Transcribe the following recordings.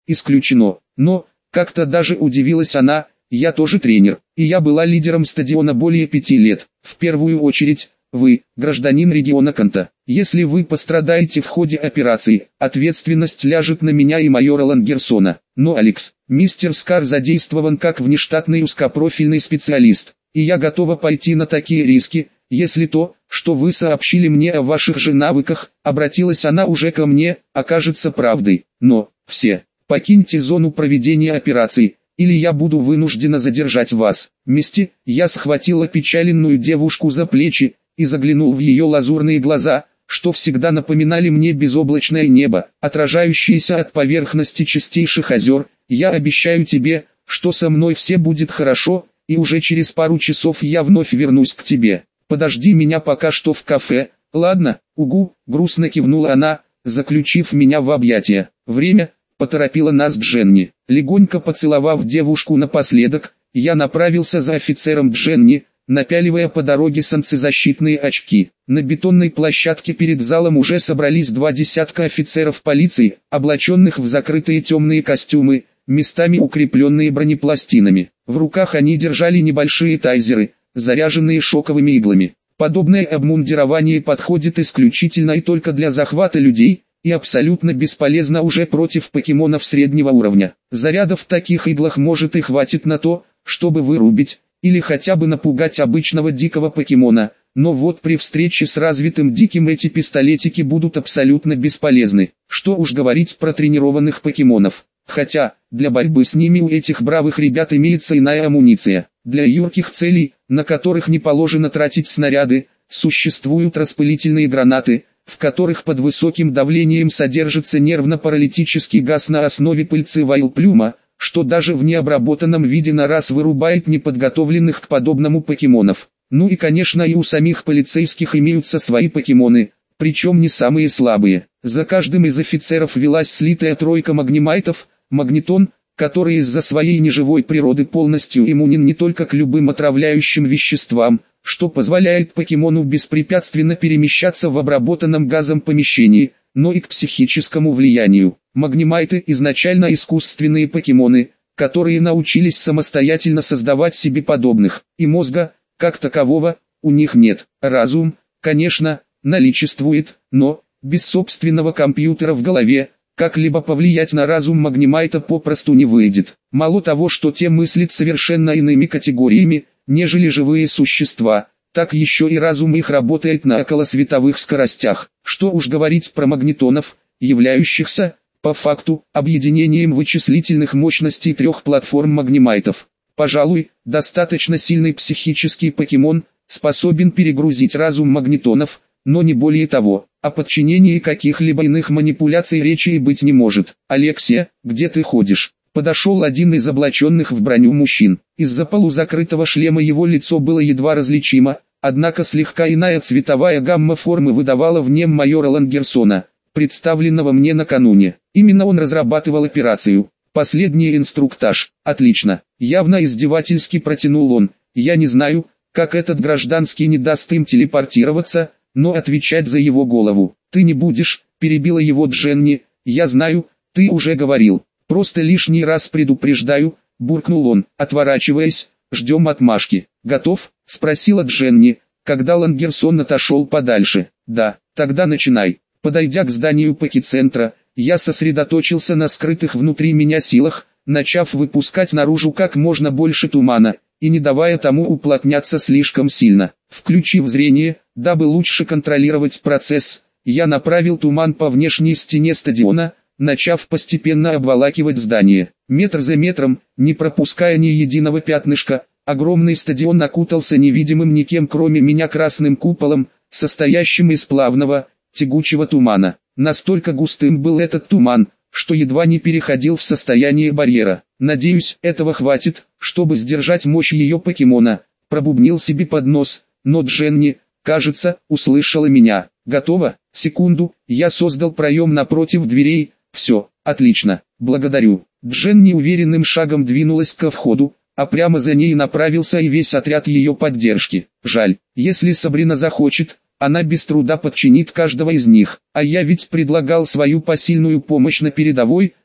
исключено. Но, как-то даже удивилась она, я тоже тренер, и я была лидером стадиона более 5 лет. В первую очередь, вы, гражданин региона Канта. Если вы пострадаете в ходе операции, ответственность ляжет на меня и майора Лангерсона. Но Алекс, мистер Скар задействован как внештатный узкопрофильный специалист, и я готова пойти на такие риски, если то, что вы сообщили мне о ваших же навыках, обратилась она уже ко мне, окажется правдой. Но, все, покиньте зону проведения операции, или я буду вынуждена задержать вас. Мисти, я схватила печаленную девушку за плечи и заглянул в ее лазурные глаза, что всегда напоминали мне безоблачное небо, отражающееся от поверхности чистейших озер. Я обещаю тебе, что со мной все будет хорошо, и уже через пару часов я вновь вернусь к тебе. Подожди меня пока что в кафе, ладно? Угу, грустно кивнула она, заключив меня в объятия. Время, поторопила нас Дженни. Легонько поцеловав девушку напоследок, я направился за офицером Дженни, напяливая по дороге солнцезащитные очки. На бетонной площадке перед залом уже собрались 20 офицеров полиции, облаченных в закрытые темные костюмы, местами укрепленные бронепластинами. В руках они держали небольшие тайзеры, заряженные шоковыми иглами. Подобное обмундирование подходит исключительно и только для захвата людей, и абсолютно бесполезно уже против покемонов среднего уровня. Зарядов в таких иглах может и хватит на то, чтобы вырубить, или хотя бы напугать обычного дикого покемона, но вот при встрече с развитым диким эти пистолетики будут абсолютно бесполезны. Что уж говорить про тренированных покемонов. Хотя, для борьбы с ними у этих бравых ребят имеется иная амуниция. Для юрких целей, на которых не положено тратить снаряды, существуют распылительные гранаты, в которых под высоким давлением содержится нервно-паралитический газ на основе пыльцы вайлплюма, что даже в необработанном виде на раз вырубает неподготовленных к подобному покемонов. Ну и конечно и у самих полицейских имеются свои покемоны, причем не самые слабые. За каждым из офицеров велась слитая тройка магнимайтов, магнитон, который из-за своей неживой природы полностью иммунен не только к любым отравляющим веществам, что позволяет покемону беспрепятственно перемещаться в обработанном газом помещении, но и к психическому влиянию. Магнимайты изначально искусственные покемоны, которые научились самостоятельно создавать себе подобных, и мозга, как такового, у них нет. Разум, конечно, наличествует, но, без собственного компьютера в голове, как-либо повлиять на разум магнимайта попросту не выйдет. Мало того, что те мыслят совершенно иными категориями, нежели живые существа, так еще и разум их работает на околосветовых скоростях. Что уж говорить про магнитонов, являющихся, по факту, объединением вычислительных мощностей трех платформ магнимайтов. Пожалуй, достаточно сильный психический покемон способен перегрузить разум магнитонов, но не более того. О подчинении каких-либо иных манипуляций речи и быть не может. «Алексия, где ты ходишь?» Подошел один из облаченных в броню мужчин. Из-за полузакрытого шлема его лицо было едва различимо, однако слегка иная цветовая гамма формы выдавала в нем майора Лангерсона, представленного мне накануне. Именно он разрабатывал операцию. Последний инструктаж. Отлично. Явно издевательски протянул он. Я не знаю, как этот гражданский не даст им телепортироваться, но отвечать за его голову ты не будешь, перебила его Дженни. Я знаю, ты уже говорил. Просто лишний раз предупреждаю, буркнул он, отворачиваясь. Ждем отмашки. Готов? Спросила Дженни, когда Лангерсон отошел подальше. Да, тогда начинай. Подойдя к зданию Поки-центра, я сосредоточился на скрытых внутри меня силах, начав выпускать наружу как можно больше тумана, и не давая тому уплотняться слишком сильно. Включив зрение, дабы лучше контролировать процесс, я направил туман по внешней стене стадиона, начав постепенно обволакивать здание. Метр за метром, не пропуская ни единого пятнышка, огромный стадион окутался невидимым никем кроме меня красным куполом, состоящим из плавного, тягучего тумана. Настолько густым был этот туман, что едва не переходил в состояние барьера. Надеюсь, этого хватит, чтобы сдержать мощь ее покемона, пробубнил себе под нос, но Дженни, кажется, услышала меня. Готово? Секунду, я создал проем напротив дверей. Все, отлично, благодарю. Дженни уверенным шагом двинулась ко входу, а прямо за ней направился и весь отряд ее поддержки. Жаль, если Сабрина захочет, она без труда подчинит каждого из них. А я ведь предлагал свою посильную помощь на передовой,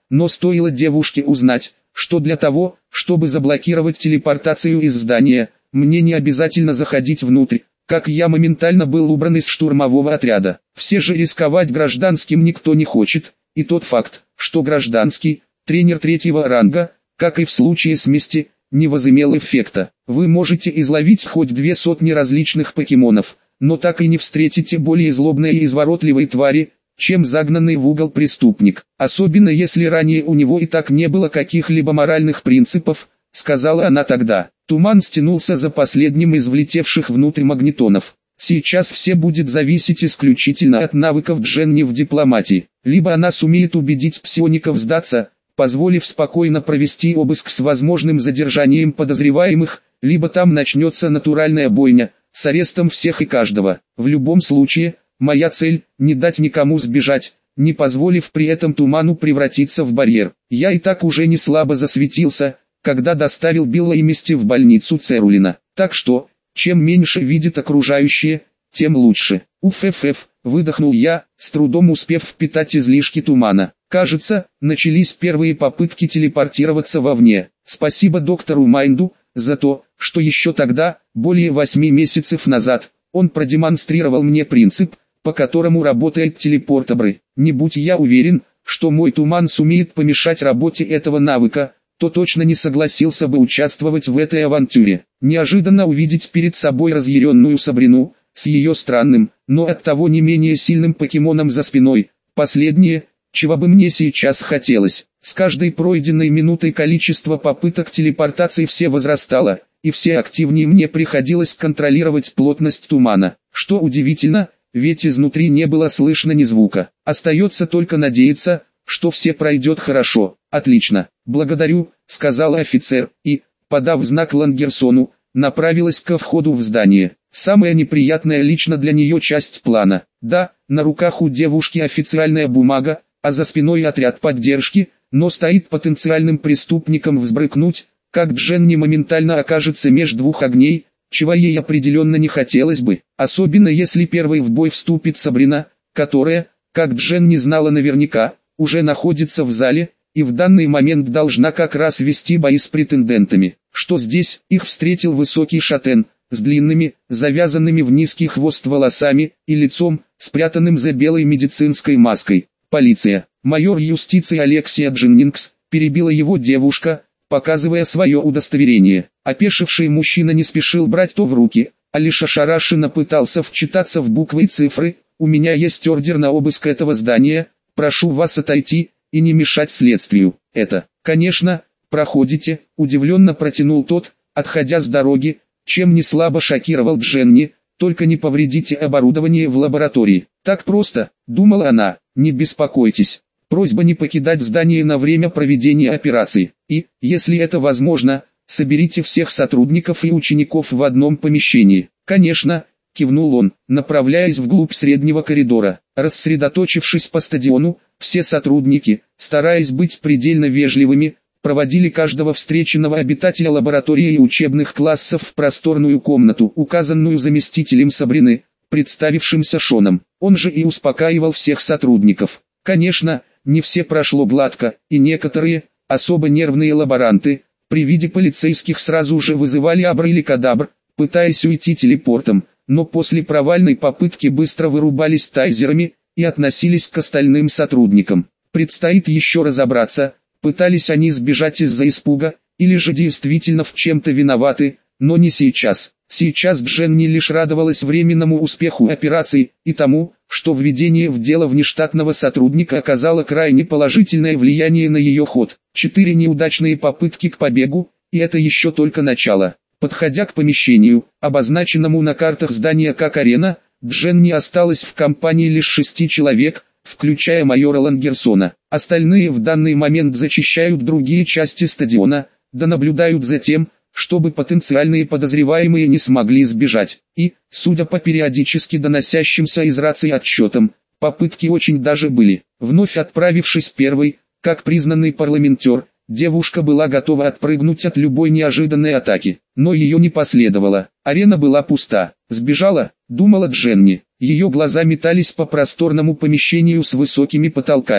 но стоило девушке узнать, что для того, чтобы заблокировать телепортацию из здания, мне не обязательно заходить внутрь, как я моментально был убран из штурмового отряда. Все же рисковать гражданским никто не хочет, и тот факт, что гражданский, тренер третьего ранга, как и в случае с Мисти, не возымел эффекта. Вы можете изловить хоть 200 различных покемонов, но так и не встретите более злобной и изворотливой твари, чем загнанный в угол преступник. Особенно если ранее у него и так не было каких-либо моральных принципов, сказала она тогда. Туман стянулся за последним из влетевших внутрь магнитонов. Сейчас все будет зависеть исключительно от навыков Дженни в дипломатии. Либо она сумеет убедить псиоников сдаться, позволив спокойно провести обыск с возможным задержанием подозреваемых, либо там начнется натуральная бойня, с арестом всех и каждого. В любом случае, моя цель – не дать никому сбежать, не позволив при этом туману превратиться в барьер. Я и так уже не слабо засветился, когда доставил Билла и Мисти в больницу Церулина. Так что, чем меньше видит окружающие, тем лучше. Уф-ф-ф, выдохнул я, с трудом успев впитать излишки тумана. Кажется, начались первые попытки телепортироваться вовне. Спасибо доктору Майнду за то, что еще тогда, более 8 месяцев назад, он продемонстрировал мне принцип, по которому работает телепортобры. Не будь я уверен, что мой туман сумеет помешать работе этого навыка, то точно не согласился бы участвовать в этой авантюре. Неожиданно увидеть перед собой разъяренную Сабрину, с ее странным, но оттого не менее сильным покемоном за спиной, последнее, чего бы мне сейчас хотелось. С каждой пройденной минутой количество попыток телепортации все возрастало, и все активнее мне приходилось контролировать плотность тумана. Что удивительно, ведь изнутри не было слышно ни звука. Остается только надеяться, что все пройдет хорошо. Отлично, благодарю, сказал офицер, и, подав знак Лангерсону, направилась ко входу в здание. Самая неприятная лично для нее часть плана. Да, на руках у девушки официальная бумага, а за спиной отряд поддержки, но стоит потенциальным преступником взбрыкнуть, как Дженни моментально окажется меж двух огней, чего ей определенно не хотелось бы, особенно если первой в бой вступит Сабрина, которая, как Дженни знала наверняка, уже находится в зале, и в данный момент должна как раз вести бои с претендентами. Что здесь? Их встретил высокий шатен, с длинными, завязанными в низкий хвост волосами, и лицом, спрятанным за белой медицинской маской. Полиция. Майор юстиции Алексия Дженнингс, перебила его девушка, показывая свое удостоверение. Опешивший мужчина не спешил брать то в руки, а лишь ошарашенно пытался вчитаться в буквы и цифры. «У меня есть ордер на обыск этого здания, прошу вас отойти и не мешать следствию». «Это, конечно, проходите», – удивленно протянул тот, отходя с дороги, чем не слабо шокировал Дженни. «Только не повредите оборудование в лаборатории». «Так просто», – думала она, – «не беспокойтесь». Просьба не покидать здание на время проведения операции. И, если это возможно, соберите всех сотрудников и учеников в одном помещении. «Конечно», – кивнул он, направляясь вглубь среднего коридора. Рассредоточившись по стадиону, все сотрудники, стараясь быть предельно вежливыми, проводили каждого встреченного обитателя лаборатории и учебных классов в просторную комнату, указанную заместителем Сабрины, представившимся Шоном. Он же и успокаивал всех сотрудников. Конечно, не все прошло гладко, и некоторые, особо нервные лаборанты, при виде полицейских сразу же вызывали абр или кадабр, пытаясь уйти телепортом, но после провальной попытки быстро вырубались тайзерами и относились к остальным сотрудникам. Предстоит еще разобраться, пытались они сбежать из-за испуга, или же действительно в чем-то виноваты, но не сейчас. Сейчас Дженни лишь радовалась временному успеху операции и тому, что введение в дело внештатного сотрудника оказало крайне положительное влияние на ее ход. 4 неудачные попытки к побегу, и это еще только начало. Подходя к помещению, обозначенному на картах здания как арена, Дженни осталась в компании лишь 6 человек, включая майора Лангерсона. Остальные в данный момент зачищают другие части стадиона, да наблюдают за тем, чтобы потенциальные подозреваемые не смогли сбежать. И, судя по периодически доносящимся из рации отчетам, попытки очень даже были. Вновь отправившись первой, как признанный парламентер, девушка была готова отпрыгнуть от любой неожиданной атаки. Но ее не последовало. Арена была пуста. «Сбежала?» – думала Дженни. Ее глаза метались по просторному помещению с высокими потолками.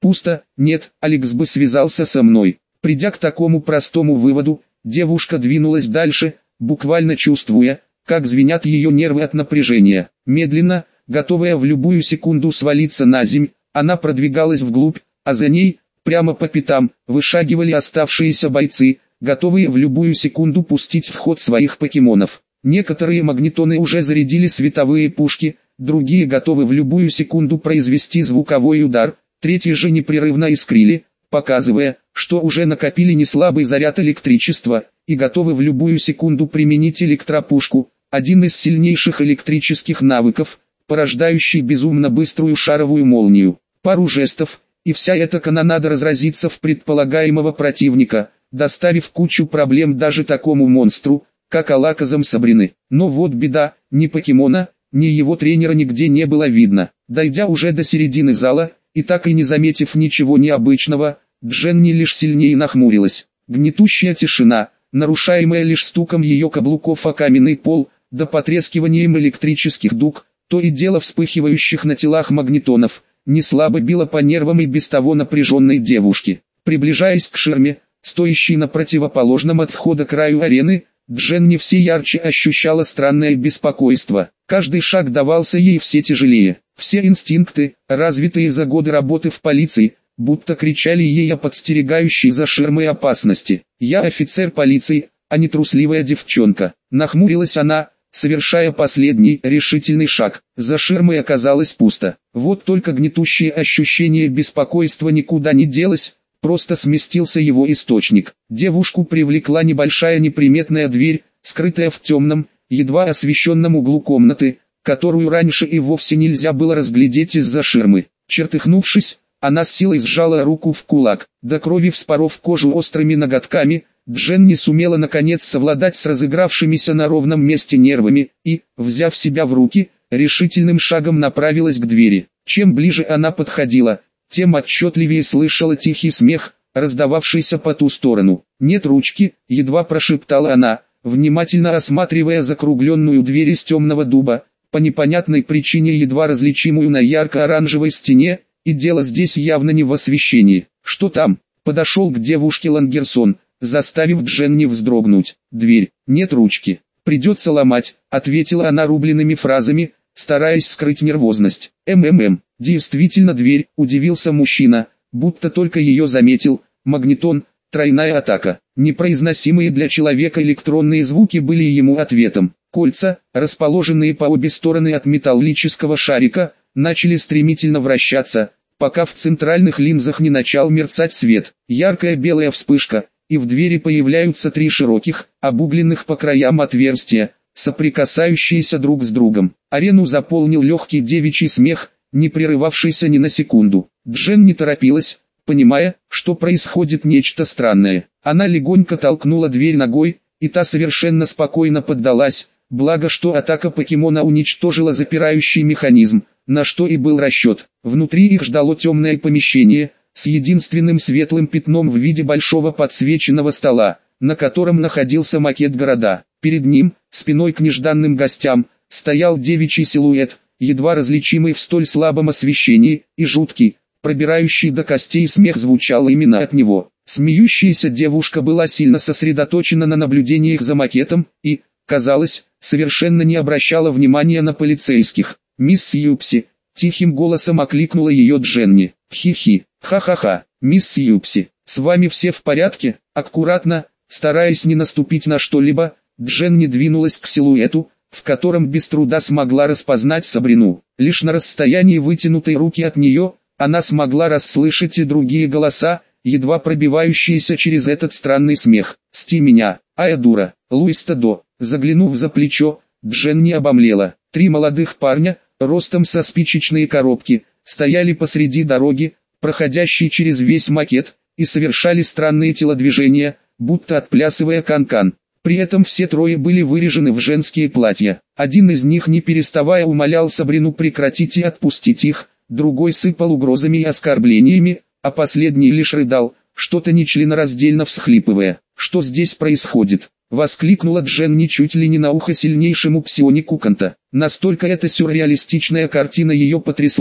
Пусто, нет, Алекс бы связался со мной. Придя к такому простому выводу, девушка двинулась дальше, буквально чувствуя, как звенят ее нервы от напряжения. Медленно, готовая в любую секунду свалиться на земь, она продвигалась вглубь, а за ней, прямо по пятам, вышагивали оставшиеся бойцы, готовые в любую секунду пустить в ход своих покемонов. Некоторые магнитоны уже зарядили световые пушки, другие готовы в любую секунду произвести звуковой удар, третьи же непрерывно искрили, показывая, что уже накопили неслабый заряд электричества, и готовы в любую секунду применить электропушку, один из сильнейших электрических навыков, порождающий безумно быструю шаровую молнию. Пару жестов, и вся эта канонада разразится в предполагаемого противника, доставив кучу проблем даже такому монстру, как Алаказам Сабрины. Но вот беда, ни покемона, ни его тренера нигде не было видно. Дойдя уже до середины зала, и так и не заметив ничего необычного, Дженни лишь сильнее нахмурилась. Гнетущая тишина, нарушаемая лишь стуком ее каблуков о каменный пол, да потрескиванием электрических дуг, то и дело вспыхивающих на телах магнитонов, не слабо било по нервам и без того напряженной девушки. Приближаясь к ширме, стоящей на противоположном от входа краю арены, Дженни все ярче ощущала странное беспокойство. Каждый шаг давался ей все тяжелее. Все инстинкты, развитые за годы работы в полиции, будто кричали ей о подстерегающей за ширмой опасности. «Я офицер полиции, а не трусливая девчонка», — нахмурилась она, совершая последний решительный шаг. За ширмой оказалось пусто. Вот только гнетущее ощущение беспокойства никуда не делось, просто сместился его источник. Девушку привлекла небольшая неприметная дверь, скрытая в темном, едва освещенном углу комнаты, которую раньше и вовсе нельзя было разглядеть из-за ширмы. Чертыхнувшись, она с силой сжала руку в кулак, до крови вспоров кожу острыми ноготками. Дженни сумела наконец совладать с разыгравшимися на ровном месте нервами и, взяв себя в руки, решительным шагом направилась к двери. Чем ближе она подходила, тем отчетливее слышала тихий смех, раздававшийся по ту сторону. «Нет ручки», — едва прошептала она, внимательно осматривая закругленную дверь из темного дуба, по непонятной причине едва различимую на ярко-оранжевой стене, и дело здесь явно не в освещении. «Что там?» — подошел к девушке Лангерсон, заставив Дженни вздрогнуть. «Дверь, нет ручки. Придется ломать», — ответила она рубленными фразами, стараясь скрыть нервозность. Действительно дверь», — удивился мужчина, будто только ее заметил. Магнитон, тройная атака. Непроизносимые для человека электронные звуки были ему ответом. Кольца, расположенные по обе стороны от металлического шарика, начали стремительно вращаться, пока в центральных линзах не начал мерцать свет. Яркая белая вспышка, и в двери появляются три широких, обугленных по краям отверстия, соприкасающиеся друг с другом. Арену заполнил легкий девичий смех, не прерывавшийся ни на секунду. Джен не торопилась, понимая, что происходит нечто странное. Она легонько толкнула дверь ногой, и та совершенно спокойно поддалась, благо что атака покемона уничтожила запирающий механизм, на что и был расчет. Внутри их ждало темное помещение, с единственным светлым пятном в виде большого подсвеченного стола, на котором находился макет города. Перед ним, спиной к нежданным гостям, стоял девичий силуэт, едва различимый в столь слабом освещении, и жуткий, пробирающий до костей смех звучал именно от него. Смеющаяся девушка была сильно сосредоточена на наблюдениях за макетом и, казалось, совершенно не обращала внимания на полицейских. «Мисс Сьюпси», — тихим голосом окликнула ее Дженни. «Хи-хи, ха-ха-ха, мисс Сьюпси, с вами все в порядке?» Аккуратно, стараясь не наступить на что-либо, Дженни двинулась к силуэту, в котором без труда смогла распознать Сабрину. Лишь на расстоянии вытянутой руки от нее, она смогла расслышать и другие голоса, едва пробивающиеся через этот странный смех. «Сти меня, ая дура, Луиста до». Заглянув за плечо, Дженни обомлела. Три молодых парня, ростом со спичечные коробки, стояли посреди дороги, проходящей через весь макет, и совершали странные телодвижения, будто отплясывая канкан. При этом все трое были вырежены в женские платья. Один из них не переставая умолял Сабрину прекратить и отпустить их, другой сыпал угрозами и оскорблениями, а последний лишь рыдал, что-то нечленораздельно всхлипывая. «Что здесь происходит?» — воскликнула Дженни чуть ли не на ухо сильнейшему псионику Канта. Настолько эта сюрреалистичная картина ее потрясла,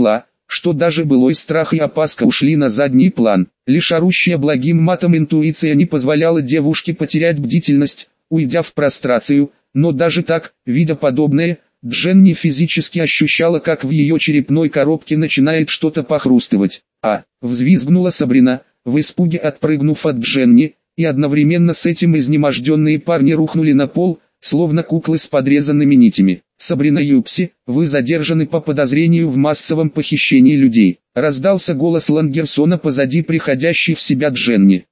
что даже былой страх и опаска ушли на задний план. Лишь орущая благим матом интуиция не позволяла девушке потерять бдительность, уйдя в прострацию, но даже так, видя подобное, Дженни физически ощущала, как в ее черепной коробке начинает что-то похрустывать. Взвизгнула Сабрина, в испуге отпрыгнув от Дженни, и одновременно с этим изнеможденные парни рухнули на пол, словно куклы с подрезанными нитями. «Сабрина Юпси, вы задержаны по подозрению в массовом похищении людей», раздался голос Лангерсона позади приходящей в себя Дженни.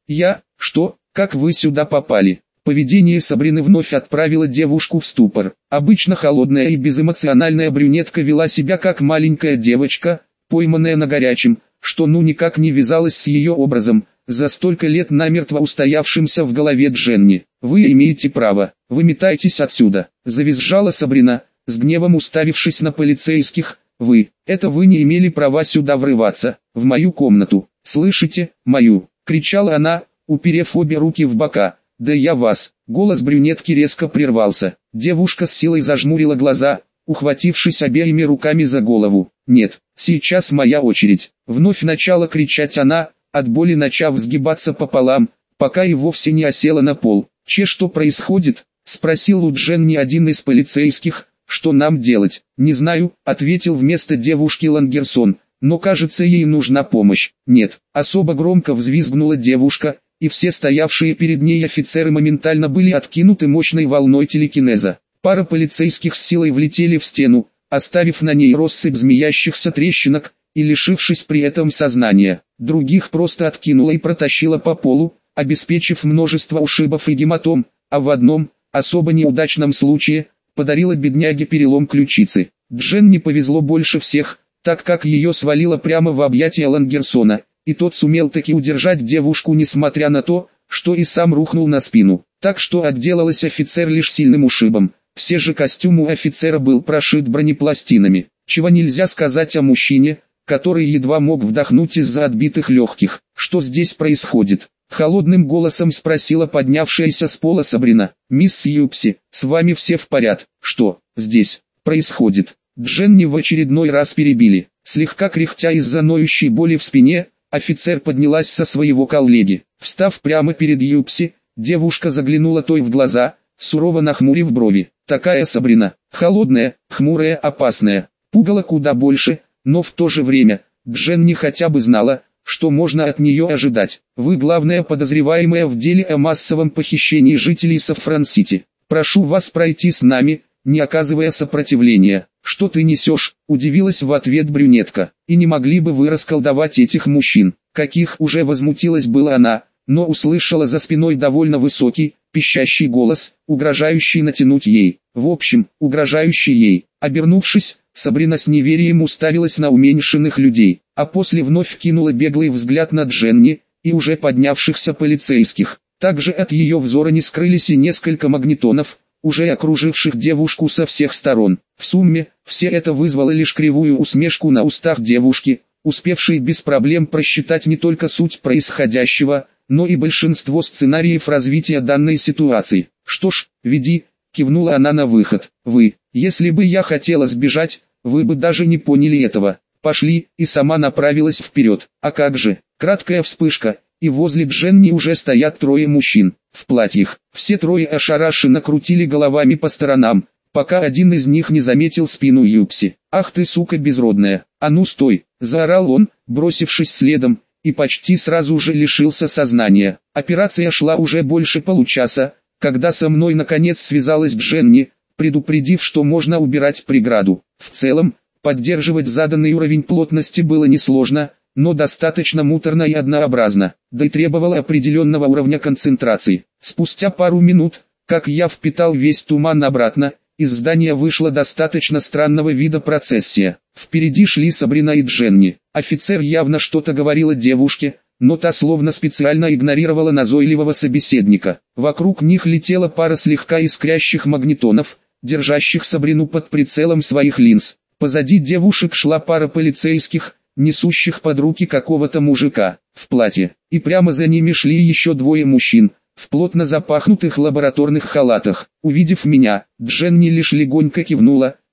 Что, как вы сюда попали?» Поведение Сабрины вновь отправило девушку в ступор. Обычно холодная и безэмоциональная брюнетка вела себя как маленькая девочка, пойманная на горячем, что никак не вязалось с ее образом, за столько лет намертво устоявшимся в голове Дженни. «Вы имеете право, выметайтесь отсюда», — завизжала Сабрина, с гневом уставившись на полицейских. Вы не имели права сюда врываться, в мою комнату, слышите, мою», — кричала она, уперев обе руки в бока. «Да я вас!» Голос брюнетки резко прервался. Девушка с силой зажмурила глаза, ухватившись обеими руками за голову. «Нет, сейчас моя очередь!» Вновь начала кричать она, от боли начав сгибаться пополам, пока и вовсе не осела на пол. «Что происходит?» — спросил у Дженни один из полицейских. «Что нам делать?» «Не знаю», — ответил вместо девушки Лангерсон, «но кажется, ей нужна помощь». «Нет», — особо громко взвизгнула девушка, и все стоявшие перед ней офицеры моментально были откинуты мощной волной телекинеза. Пара полицейских с силой влетели в стену, оставив на ней россыпь змеящихся трещинок, и лишившись при этом сознания. Других просто откинула и протащила по полу, обеспечив множество ушибов и гематом, а в одном, особо неудачном случае, подарила бедняге перелом ключицы. Дженни повезло больше всех, так как ее свалило прямо в объятия Лангерсона, и тот сумел таки удержать девушку несмотря на то, что и сам рухнул на спину. Так что отделалась офицер лишь сильным ушибом. Все же костюм у офицера был прошит бронепластинами, чего нельзя сказать о мужчине, который едва мог вдохнуть из-за отбитых легких. «Что здесь происходит?» — холодным голосом спросила поднявшаяся с пола Сабрина. «Мисс Юпси, с вами все в порядке?» «Что здесь происходит?» Дженни в очередной раз перебили. Слегка кряхтя из-за ноющей боли в спине, офицер поднялась со своего коллеги. Встав прямо перед Юпси, девушка заглянула той в глаза, сурово нахмурив брови. Такая Сабрина, холодная, хмурая, опасная, пугала куда больше, но в то же время, Дженни хотя бы знала, что можно от нее ожидать. «Вы главная подозреваемая в деле о массовом похищении жителей Саффран-Сити. Прошу вас пройти с нами, не оказывая сопротивления». «Что ты несешь?» – удивилась в ответ брюнетка. «И не могли бы вы расколдовать этих мужчин?» «Каких?» – уже возмутилась была она, но услышала за спиной довольно высокий, пищащий голос, угрожающий натянуть ей. В общем, угрожающий ей. Обернувшись, Сабрина с неверием уставилась на уменьшенных людей, а после вновь кинула беглый взгляд на Дженни и уже поднявшихся полицейских. Также от ее взора не скрылись и несколько магнитонов, уже окруживших девушку со всех сторон. В сумме, все это вызвало лишь кривую усмешку на устах девушки, успевшей без проблем просчитать не только суть происходящего, но и большинство сценариев развития данной ситуации. «Что ж, веди», — кивнула она на выход. Если бы я хотела сбежать, вы бы даже не поняли этого. Пошли», и сама направилась вперед. А как же, краткая вспышка, и возле Дженни уже стоят трое мужчин, в платьях. Все трое ошарашенно крутили головами по сторонам, пока один из них не заметил спину Юпси. «Ах ты сука безродная, а ну стой!» – заорал он, бросившись следом, и почти сразу же лишился сознания. Операция шла уже больше получаса, когда со мной наконец связалась Дженни, предупредив, что можно убирать преграду. В целом, поддерживать заданный уровень плотности было несложно, но достаточно муторно и однообразно, да и требовало определенного уровня концентрации. Спустя пару минут, как я впитал весь туман обратно, из здания вышла достаточно странного вида процессия. Впереди шли Сабрина и Дженни. Офицер явно что-то говорила девушке, но та словно специально игнорировала назойливого собеседника. Вокруг них летела пара слегка искрящих магнитонов, держащих Сабрину под прицелом своих линз. Позади девушек шла пара полицейских, несущих под руки какого-то мужика в платье, и прямо за ними шли еще двое мужчин, в плотно запахнутых лабораторных халатах. Увидев меня, Дженни лишь легонько кивнула,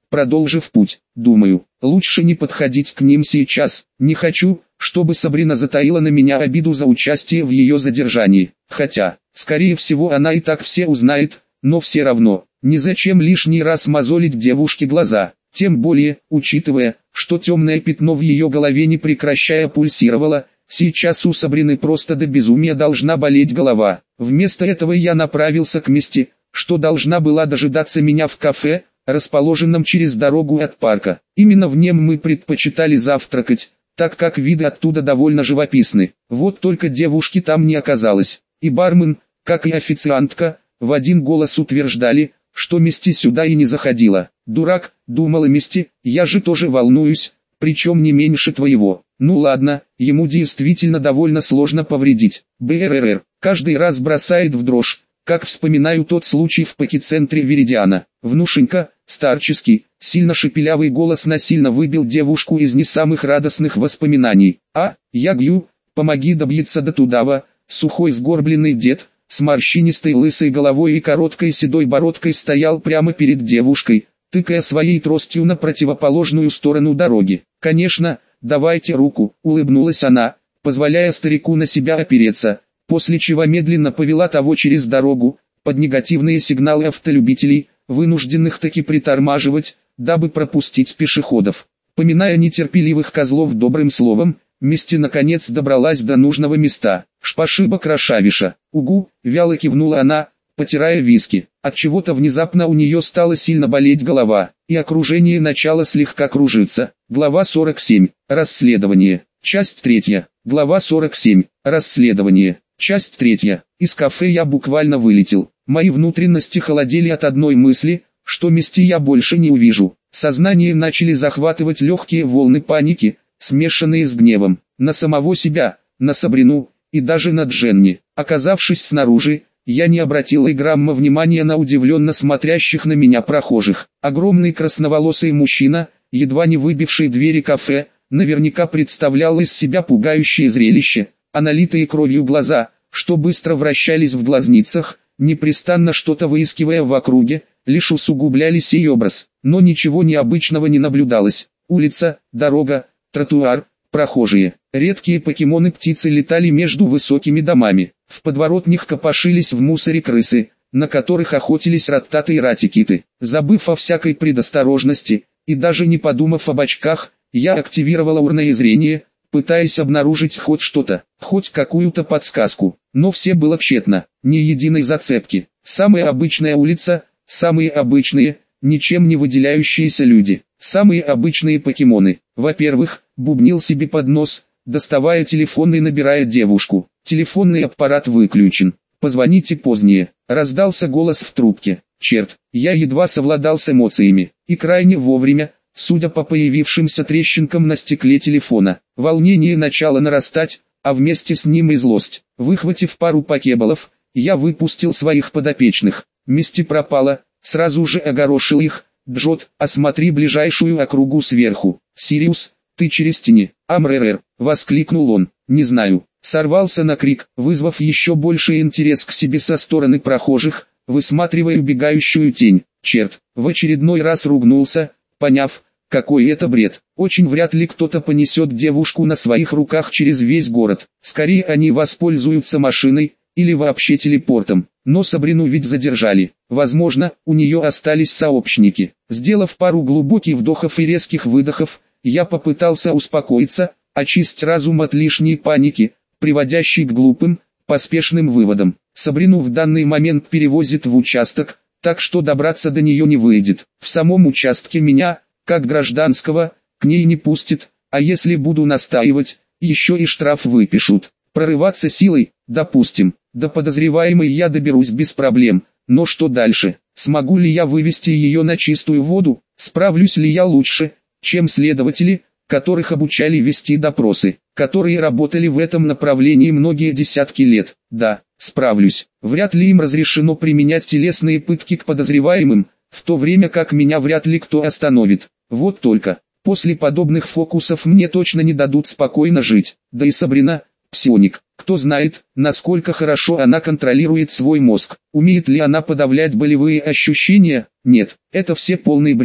продолжив путь. Думаю, лучше не подходить к ним сейчас. Не хочу, чтобы Сабрина затаила на меня обиду за участие в ее задержании. Хотя, скорее всего, она и так все узнает, но все равно, незачем лишний раз мозолить девушке глаза. Тем более, учитывая, что темное пятно в ее голове не прекращая пульсировало, сейчас у Сабрины просто до безумия должна болеть голова. Вместо этого я направился к Мисти, что должна была дожидаться меня в кафе, расположенном через дорогу от парка. Именно в нем мы предпочитали завтракать, так как виды оттуда довольно живописны. Вот только девушки там не оказалось. И бармен, как и официантка, в один голос утверждали, что Мисти сюда и не заходила. «Дурак», — думала Мисти, — «я же тоже волнуюсь, причем не меньше твоего». Ну ладно, ему действительно довольно сложно повредить. БРР каждый раз бросает в дрожь, как вспоминаю тот случай в пакицентре Веридиана. Внушенька, старческий, сильно шепелявый голос насильно выбил девушку из не самых радостных воспоминаний. Ягью, помоги добьется до тудава, сухой сгорбленный дед, с морщинистой лысой головой и короткой седой бородкой стоял прямо перед девушкой, тыкая своей тростью на противоположную сторону дороги. «Конечно, давайте руку», — улыбнулась она, позволяя старику на себя опереться, после чего медленно повела того через дорогу, под негативные сигналы автолюбителей, вынужденных таки притормаживать, дабы пропустить пешеходов. Поминая нетерпеливых козлов добрым словом, Мисти наконец добралась до нужного места. «Шпашиба крашавиша». «Угу», — вяло кивнула она, потирая виски. Отчего-то внезапно у нее стала сильно болеть голова, и окружение начало слегка кружиться. Глава 47. Расследование. Часть 3. Глава 47. Расследование. Часть 3. Из кафе я буквально вылетел. Мои внутренности холодели от одной мысли, что Мисти я больше не увижу. Сознание начали захватывать легкие волны паники, смешанные с гневом, на самого себя, на Сабрину, и даже на Дженни. Оказавшись снаружи, я не обратил и грамма внимания на удивленно смотрящих на меня прохожих. Огромный красноволосый мужчина, едва не выбивший двери кафе, наверняка представлял из себя пугающее зрелище, а налитые кровью глаза, что быстро вращались в глазницах, непрестанно что-то выискивая в округе, лишь усугубляли сей образ. Но ничего необычного не наблюдалось. Улица, дорога, тротуар, прохожие. Редкие покемоны-птицы летали между высокими домами. В подворотнях копошились в мусоре крысы, на которых охотились раттаты и ратикиты. Забыв о всякой предосторожности, и даже не подумав об очках, я активировала урное зрение, пытаясь обнаружить хоть что-то, хоть какую-то подсказку. Но все было тщетно, ни единой зацепки. Самая обычная улица, самые обычные, ничем не выделяющиеся люди, самые обычные покемоны. Во-первых, бубнил себе под нос, доставая телефон и набирая девушку. Телефонный аппарат выключен. «Позвоните позднее», — раздался голос в трубке. Черт, я едва совладал с эмоциями, и крайне вовремя, судя по появившимся трещинкам на стекле телефона. Волнение начало нарастать, а вместе с ним и злость. Выхватив пару покеболов, я выпустил своих подопечных. Мисти пропала, сразу же огорошил их. «Джот, осмотри ближайшую округу сверху». «Сириус, ты через тени». «Амререр», — воскликнул он. «Не знаю». Сорвался на крик, вызвав еще больший интерес к себе со стороны прохожих, высматривая убегающую тень. Черт, в очередной раз ругнулся, поняв, какой это бред. Очень вряд ли кто-то понесет девушку на своих руках через весь город. Скорее они воспользуются машиной, или вообще телепортом. Но Сабрину ведь задержали. Возможно, у нее остались сообщники. Сделав пару глубоких вдохов и резких выдохов, я попытался успокоиться, очистить разум от лишней паники, приводящей к глупым, поспешным выводам. Сабрину в данный момент перевозят в участок, так что добраться до нее не выйдет. В самом участке меня, как гражданского, к ней не пустят, а если буду настаивать, еще и штраф выпишут. Прорываться силой, допустим, до подозреваемой я доберусь без проблем, но что дальше? Смогу ли я вывести ее на чистую воду? Справлюсь ли я лучше, чем следователи, которых обучали вести допросы, которые работали в этом направлении многие десятки лет? Да, справлюсь. Вряд ли им разрешено применять телесные пытки к подозреваемым, в то время как меня вряд ли кто остановит. Вот только, после подобных фокусов мне точно не дадут спокойно жить. Да и Сабрина, псионик, кто знает, насколько хорошо она контролирует свой мозг. Умеет ли она подавлять болевые ощущения? Нет, это все полный бред.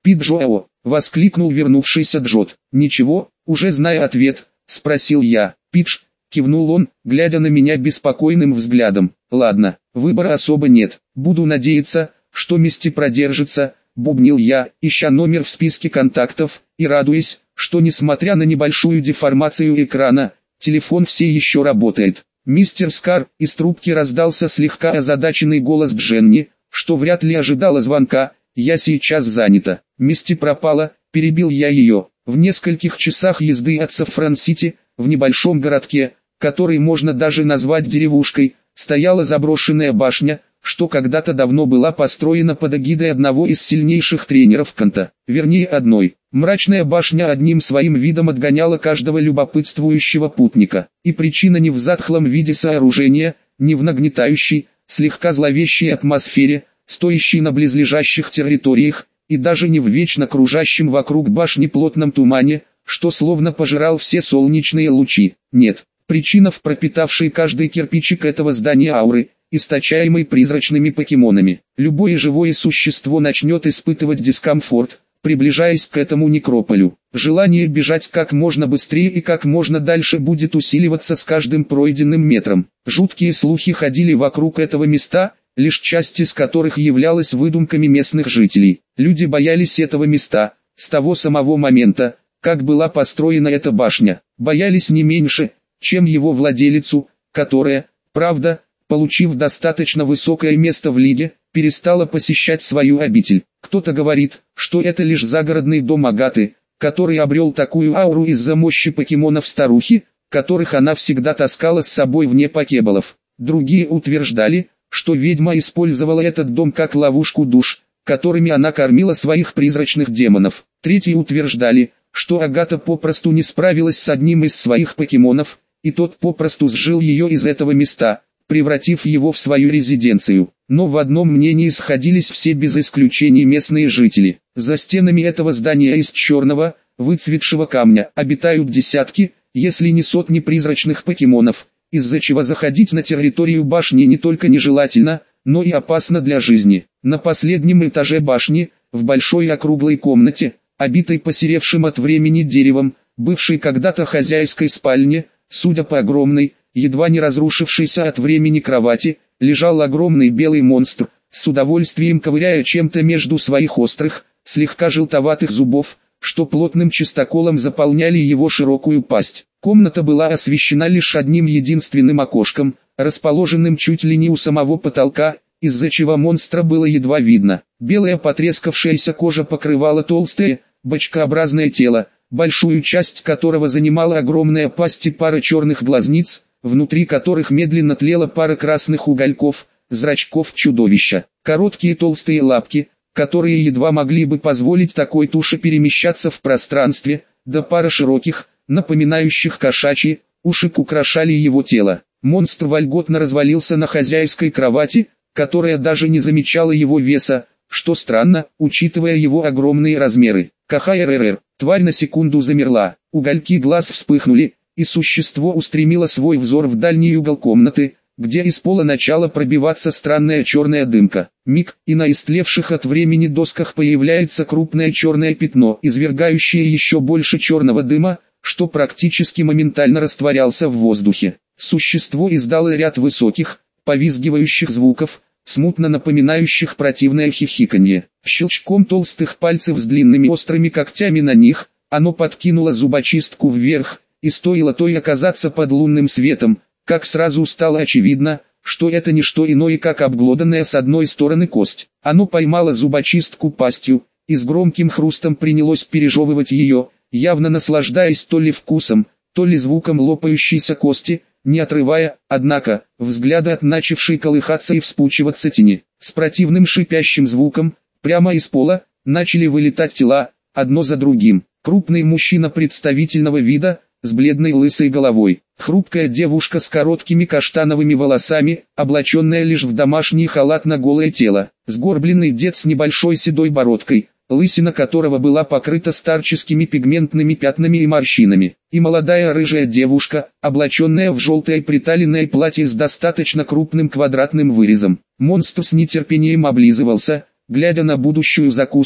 спит Джоэо?» — воскликнул вернувшийся Джот. «Ничего, уже зная ответ», — спросил я. «Пидж», — кивнул он, глядя на меня беспокойным взглядом. «Ладно, выбора особо нет. Буду надеяться, что Мисти продержится», — бубнил я, ища номер в списке контактов, и радуясь, что несмотря на небольшую деформацию экрана, телефон все еще работает. «Мистер Скар», — из трубки раздался слегка озадаченный голос Дженни, что вряд ли ожидала звонка. «Я сейчас занята». «Мисти пропала», — перебил я ее. «В нескольких часах езды от Саффран-Сити, в небольшом городке, который можно даже назвать деревушкой, стояла заброшенная башня, что когда-то давно была построена под эгидой одного из сильнейших тренеров Канта, вернее одной. Мрачная башня одним своим видом отгоняла каждого любопытствующего путника, и причина не в затхлом виде сооружения, не в нагнетающей, слегка зловещей атмосфере, стоящей на близлежащих территориях, и даже не в вечно кружащем вокруг башни плотном тумане, что словно пожирал все солнечные лучи. Нет, причина в пропитавшей каждый кирпичик этого здания ауры, источаемой призрачными покемонами. Любое живое существо начнет испытывать дискомфорт, приближаясь к этому некрополю. Желание бежать как можно быстрее и как можно дальше будет усиливаться с каждым пройденным метром. Жуткие слухи ходили вокруг этого места, лишь часть из которых являлась выдумками местных жителей. Люди боялись этого места, с того самого момента, как была построена эта башня. Боялись не меньше, чем его владелицу, которая, правда, получив достаточно высокое место в лиге, перестала посещать свою обитель. Кто-то говорит, что это лишь загородный дом Агаты, который обрел такую ауру из-за мощи покемонов-старухи, которых она всегда таскала с собой вне покеболов. Другие утверждали, что ведьма использовала этот дом как ловушку душ, которыми она кормила своих призрачных демонов. Третьи утверждали, что Агата попросту не справилась с одним из своих покемонов, и тот попросту сжил ее из этого места, превратив его в свою резиденцию. Но в одном мнении сходились все без исключения местные жители. За стенами этого здания из черного, выцветшего камня обитают десятки, если не сотни призрачных покемонов, из-за чего заходить на территорию башни не только нежелательно, но и опасно для жизни. На последнем этаже башни, в большой округлой комнате, обитой посеревшим от времени деревом, бывшей когда-то хозяйской спальне, судя по огромной, едва не разрушившейся от времени кровати, лежал огромный белый монстр, с удовольствием ковыряя чем-то между своих острых, слегка желтоватых зубов, что плотным чистоколом заполняли его широкую пасть. Комната была освещена лишь одним единственным окошком, расположенным чуть ли не у самого потолка, из-за чего монстра было едва видно. Белая потрескавшаяся кожа покрывала толстое, бочкообразное тело, большую часть которого занимала огромная пасть и пара черных глазниц, внутри которых медленно тлела пара красных угольков, зрачков чудовища. Короткие толстые лапки, которые едва могли бы позволить такой туше перемещаться в пространстве, да пара широких, напоминающих кошачьи, ушек украшали его тело. Монстр вольготно развалился на хозяйской кровати, которая даже не замечала его веса, что странно, учитывая его огромные размеры. Кахайррр, тварь на секунду замерла, угольки глаз вспыхнули, и существо устремило свой взор в дальний угол комнаты, где из пола начала пробиваться странная черная дымка. Миг, и на истлевших от времени досках появляется крупное черное пятно, извергающее еще больше черного дыма, что практически моментально растворялся в воздухе. Существо издало ряд высоких, повизгивающих звуков, смутно напоминающих противное хихиканье. Щелчком толстых пальцев с длинными острыми когтями на них, оно подкинуло зубочистку вверх, и стоило той оказаться под лунным светом, как сразу стало очевидно, что это не что иное, как обглоданная с одной стороны кость. Оно поймало зубочистку пастью, и с громким хрустом принялось пережевывать ее, явно наслаждаясь то ли вкусом, то ли звуком лопающейся кости, не отрывая, однако, взгляда от начавшей колыхаться и вспучиваться тени. С противным шипящим звуком, прямо из пола, начали вылетать тела, одно за другим. Крупный мужчина представительного вида, с бледной лысой головой. Хрупкая девушка с короткими каштановыми волосами, облаченная лишь в домашний халат на голое тело. Сгорбленный дед с небольшой седой бородкой, лысина которого была покрыта старческими пигментными пятнами и морщинами. И молодая рыжая девушка, облаченная в желтое приталенное платье с достаточно крупным квадратным вырезом. Монстр с нетерпением облизывался, глядя на будущую закуску,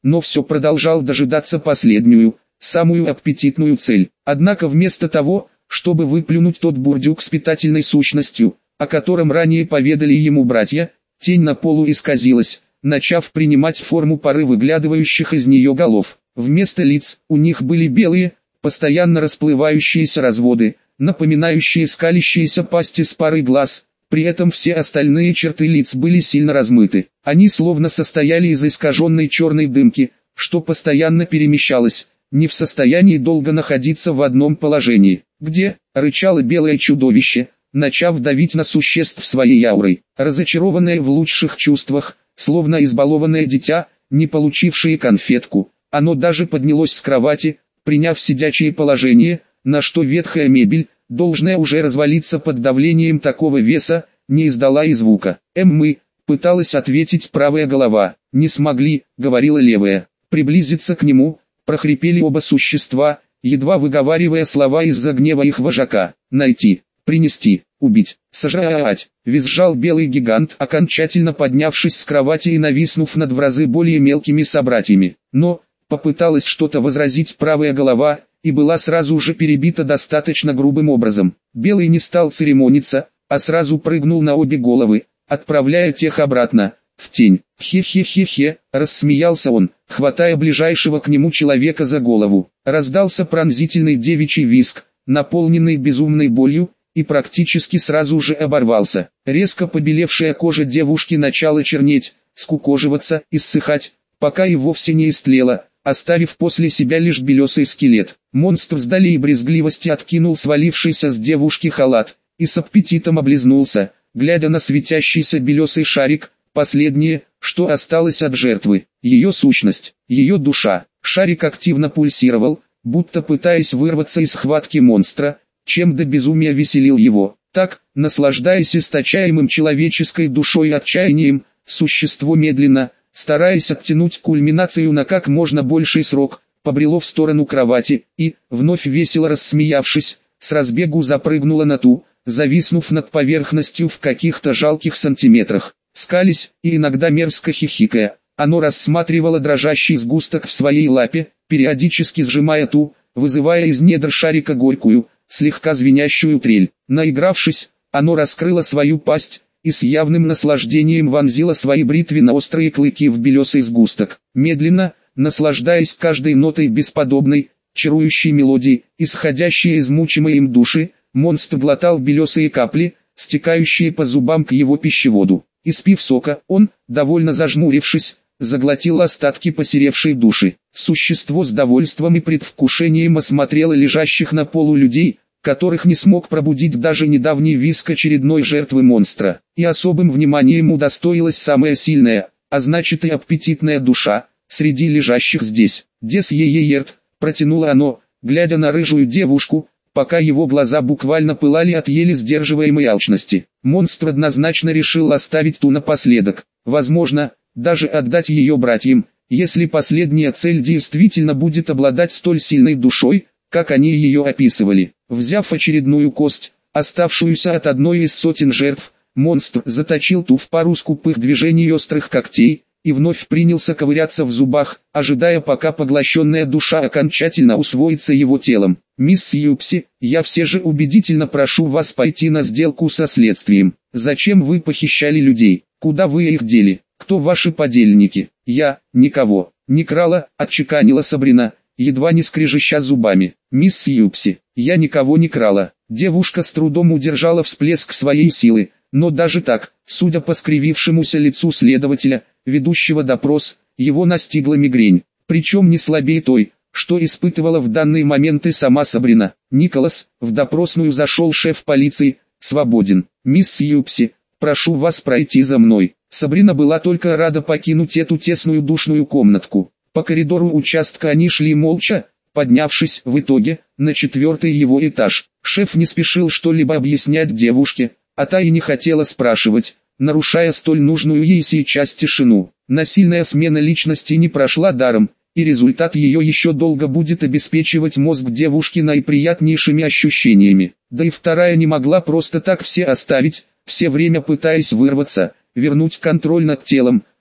но все продолжал дожидаться последнюю, самую аппетитную цель. Однако вместо того, чтобы выплюнуть тот бурдюк с питательной сущностью, о котором ранее поведали ему братья, тень на полу исказилась, начав принимать форму пары выглядывающих из нее голов. Вместо лиц, у них были белые, постоянно расплывающиеся разводы, напоминающие скалящиеся пасти с парой глаз, при этом все остальные черты лиц были сильно размыты. Они словно состояли из искаженной черной дымки, что постоянно перемещалось, не в состоянии долго находиться в одном положении. «Где?» — рычало белое чудовище, начав давить на существ своей аурой. Разочарованное в лучших чувствах, словно избалованное дитя, не получившее конфетку, оно даже поднялось с кровати, приняв сидячее положение, на что ветхая мебель, должная уже развалиться под давлением такого веса, не издала и звука. «Мы», — пыталась ответить правая голова. «Не смогли», — говорила левая. Приблизиться к нему, прохрипели оба существа, едва выговаривая слова из-за гнева их вожака. «Найти, принести, убить, сожрать», — визжал белый гигант, окончательно поднявшись с кровати и нависнув над в разы более мелкими собратьями. Но, попыталась что-то возразить правая голова, и была сразу же перебита достаточно грубым образом. Белый не стал церемониться, а сразу прыгнул на обе головы, отправляя тех обратно, в тень. «Хе-хе-хе-хе», — рассмеялся он, хватая ближайшего к нему человека за голову. Раздался пронзительный девичий визг, наполненный безумной болью, и практически сразу же оборвался. Резко побелевшая кожа девушки начала чернеть, скукоживаться, иссыхать, пока и вовсе не истлела, оставив после себя лишь белесый скелет. Монстр с долей брезгливости откинул свалившийся с девушки халат, и с аппетитом облизнулся, глядя на светящийся белесый шарик, последнее, что осталось от жертвы, ее сущность, ее душа. Шарик активно пульсировал, будто пытаясь вырваться из схватки монстра, чем до безумия веселил его. Так, наслаждаясь источаемым человеческой душой и отчаянием, существо медленно, стараясь оттянуть кульминацию на как можно больший срок, побрело в сторону кровати и, вновь весело рассмеявшись, с разбегу запрыгнуло на ту, зависнув над поверхностью в каких-то жалких сантиметрах. Скались и иногда мерзко хихикая, оно рассматривало дрожащий сгусток в своей лапе, периодически сжимая ту, вызывая из недр шарика горькую, слегка звенящую трель. Наигравшись, оно раскрыло свою пасть и с явным наслаждением вонзило свои бритвенно-острые клыки в белесый сгусток. Медленно, наслаждаясь каждой нотой бесподобной, чарующей мелодии, исходящей из мучимой им души, монстр глотал белесые капли, стекающие по зубам к его пищеводу. Испив сока, он, довольно зажмурившись, заглотил остатки посеревшей души. Существо с довольством и предвкушением осмотрело лежащих на полу людей, которых не смог пробудить даже недавний визг очередной жертвы монстра. И особым вниманием удостоилась самая сильная, а значит и аппетитная душа, среди лежащих здесь. «Дес е-е-ерт», протянуло оно, глядя на рыжую девушку, пока его глаза буквально пылали от еле сдерживаемой алчности. Монстр однозначно решил оставить ту напоследок, возможно, даже отдать ее братьям, если последняя цель действительно будет обладать столь сильной душой, как они ее описывали. Взяв очередную кость, оставшуюся от одной из сотен жертв, монстр заточил ту в пару скупых движений острых когтей, и вновь принялся ковыряться в зубах, ожидая пока поглощенная душа окончательно усвоится его телом. «Мисс Юпси, я все же убедительно прошу вас пойти на сделку со следствием. Зачем вы похищали людей? Куда вы их дели? Кто ваши подельники?» «Я, никого, не крала», — отчеканила Сабрина, едва не скрежеща зубами. «Мисс Юпси, я никого не крала». Девушка с трудом удержала всплеск своей силы, но даже так, судя по скривившемуся лицу следователя, ведущего допрос, его настигла мигрень, причем не слабее той, что испытывала в данный момент и сама Сабрина. «Николас», в допросную зашел шеф полиции, «свободен. Мисс Юпси, прошу вас пройти за мной». Сабрина была только рада покинуть эту тесную душную комнатку. По коридору участка они шли молча, поднявшись в итоге на 4-й его этаж. Шеф не спешил что-либо объяснять девушке, а та и не хотела спрашивать, нарушая столь нужную ей сейчас тишину. Насильная смена личности не прошла даром, и результат ее еще долго будет обеспечивать мозг девушки наиприятнейшими ощущениями. Да и вторая не могла просто так все оставить, все время пытаясь вырваться, вернуть контроль над телом,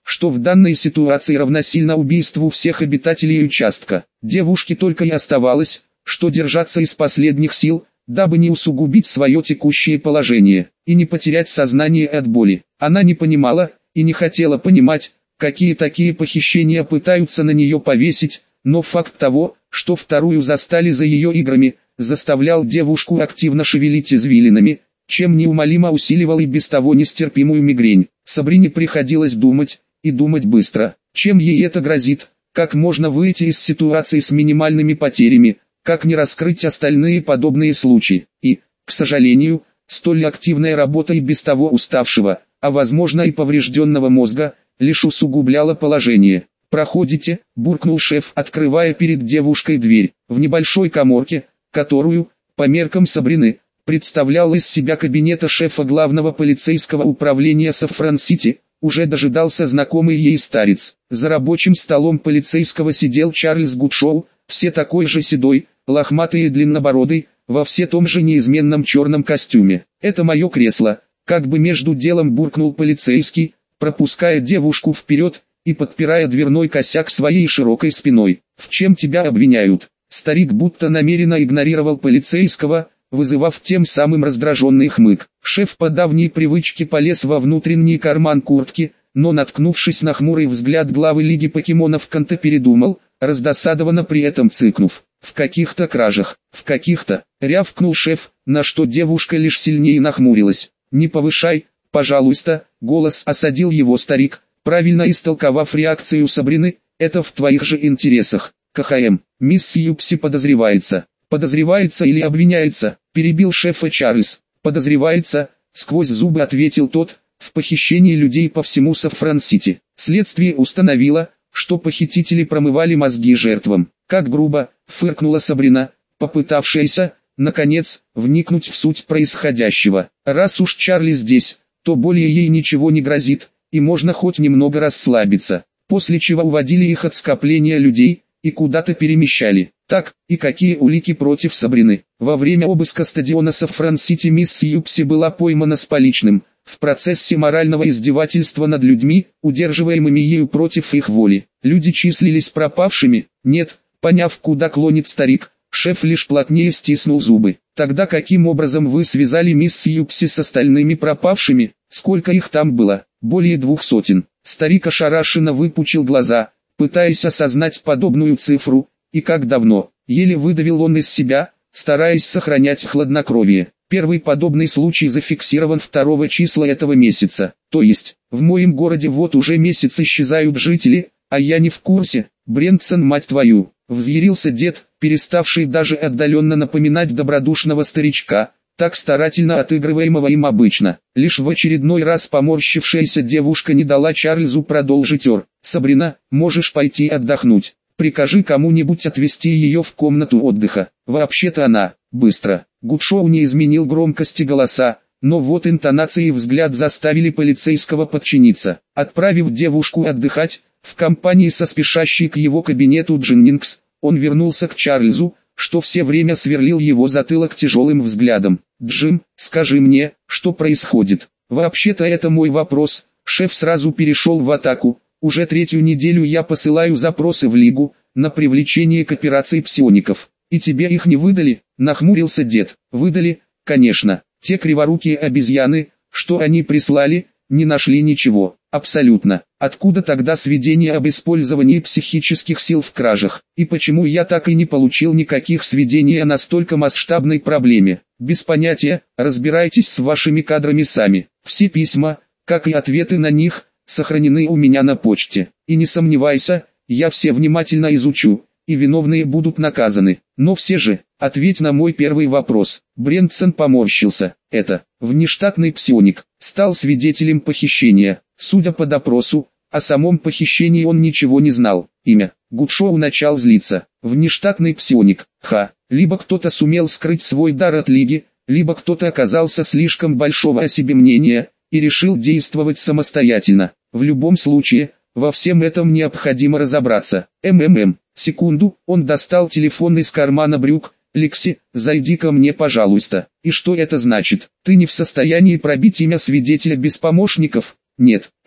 что в данной ситуации равносильно убийству всех обитателей участка. Девушке только и оставалось, что держаться из последних сил, дабы не усугубить свое текущее положение, и не потерять сознание от боли. Она не понимала, и не хотела понимать, какие такие похищения пытаются на нее повесить, но факт того, что вторую застали за ее играми, заставлял девушку активно шевелить извилинами, чем неумолимо усиливал и без того нестерпимую мигрень. Сабрине приходилось думать, и думать быстро, чем ей это грозит, как можно выйти из ситуации с минимальными потерями, как не раскрыть остальные подобные случаи. И, к сожалению, столь активная работа и без того уставшего, а возможно и поврежденного мозга, лишь усугубляла положение. «Проходите», – буркнул шеф, открывая перед девушкой дверь. В небольшой каморке, которую, по меркам Сабрины, представлял из себя кабинета шефа главного полицейского управления Сафран-Сити, уже дожидался знакомый ей старец. За рабочим столом полицейского сидел Чарльз Гудшоу, все такой же седой, лохматый и длиннобородый, во все том же неизменном черном костюме. «Это мое кресло», – как бы между делом буркнул полицейский, пропуская девушку вперед и подпирая дверной косяк своей широкой спиной. «В чем тебя обвиняют?» Старик будто намеренно игнорировал полицейского, вызывав тем самым раздраженный хмык. Шеф по давней привычке полез во внутренний карман куртки, но, наткнувшись на хмурый взгляд главы Лиги покемонов Канта, передумал, раздосадованно при этом цыкнув. «В каких-то кражах, в каких-то», — рявкнул шеф, на что девушка лишь сильнее нахмурилась. «Не повышай, пожалуйста», — голос осадил его старик, правильно истолковав реакцию Сабрины, «это в твоих же интересах». «КХМ, мисс Сьюпси подозревается». «Подозревается или обвиняется?» – перебил шефа Чарльз. «Подозревается», – сквозь зубы ответил тот, – «в похищении людей по всему Сафран-Сити. Следствие установило, что похитители промывали мозги жертвам». «Как грубо», – фыркнула Сабрина, попытавшаяся, наконец, вникнуть в суть происходящего. «Раз уж Чарли здесь, то более ей ничего не грозит, и можно хоть немного расслабиться». После чего уводили их от скопления людей и куда-то перемещали. Так, и какие улики против Сабрины? Во время обыска стадиона Сафран-Сити мисс Сьюпси была поймана с поличным, в процессе морального издевательства над людьми, удерживаемыми ею против их воли. Люди числились пропавшими? Нет. Поняв, куда клонит старик, шеф лишь плотнее стиснул зубы. Тогда каким образом вы связали мисс Сьюпси с остальными пропавшими? Сколько их там было? Более 200. Старик ошарашенно выпучил глаза, пытаясь осознать подобную цифру. И как давно, еле выдавил он из себя, стараясь сохранять хладнокровие. Первый подобный случай зафиксирован 2 числа этого месяца. То есть, в моем городе вот уже месяц исчезают жители, а я не в курсе. Брентсон, мать твою, взъярился дед, переставший даже отдаленно напоминать добродушного старичка, так старательно отыгрываемого им обычно. Лишь в очередной раз поморщившаяся девушка не дала Чарльзу продолжить ор. «Сабрина, можешь пойти отдохнуть. Прикажи кому-нибудь отвезти ее в комнату отдыха. Вообще-то она, быстро». Гудшоу не изменил громкости голоса, но вот интонации и взгляд заставили полицейского подчиниться. Отправив девушку отдыхать, в компании со спешащей к его кабинету Дженнингс, он вернулся к Чарльзу, что все время сверлил его затылок тяжелым взглядом. «Джим, скажи мне, что происходит?» «Вообще-то это мой вопрос». Шеф сразу перешел в атаку. «Уже 3-ю неделю я посылаю запросы в Лигу, на привлечение к операции псиоников. И тебе их не выдали?» Нахмурился дед. «Выдали, конечно. Те криворукие обезьяны, что они прислали, не нашли ничего. Абсолютно. Откуда тогда сведения об использовании психических сил в кражах? И почему я так и не получил никаких сведений о настолько масштабной проблеме? Без понятия, разбирайтесь с вашими кадрами сами. Все письма, как и ответы на них, сохранены у меня на почте. И не сомневайся, я все внимательно изучу, и виновные будут наказаны. Но все же, ответь на мой первый вопрос». Брентсон поморщился. «Это, внештатный псионик, стал свидетелем похищения. Судя по допросу, о самом похищении он ничего не знал. Имя». Гудшоу начал злиться. «Внештатный псионик. Либо кто-то сумел скрыть свой дар от Лиги, либо кто-то оказался слишком большого о себе мнения и решил действовать самостоятельно. В любом случае, во всем этом необходимо разобраться. Секунду». Он достал телефон из кармана брюк. «Лекси, зайди ко мне, пожалуйста». «И что это значит? Ты не в состоянии пробить имя свидетеля без помощников?» «Нет, это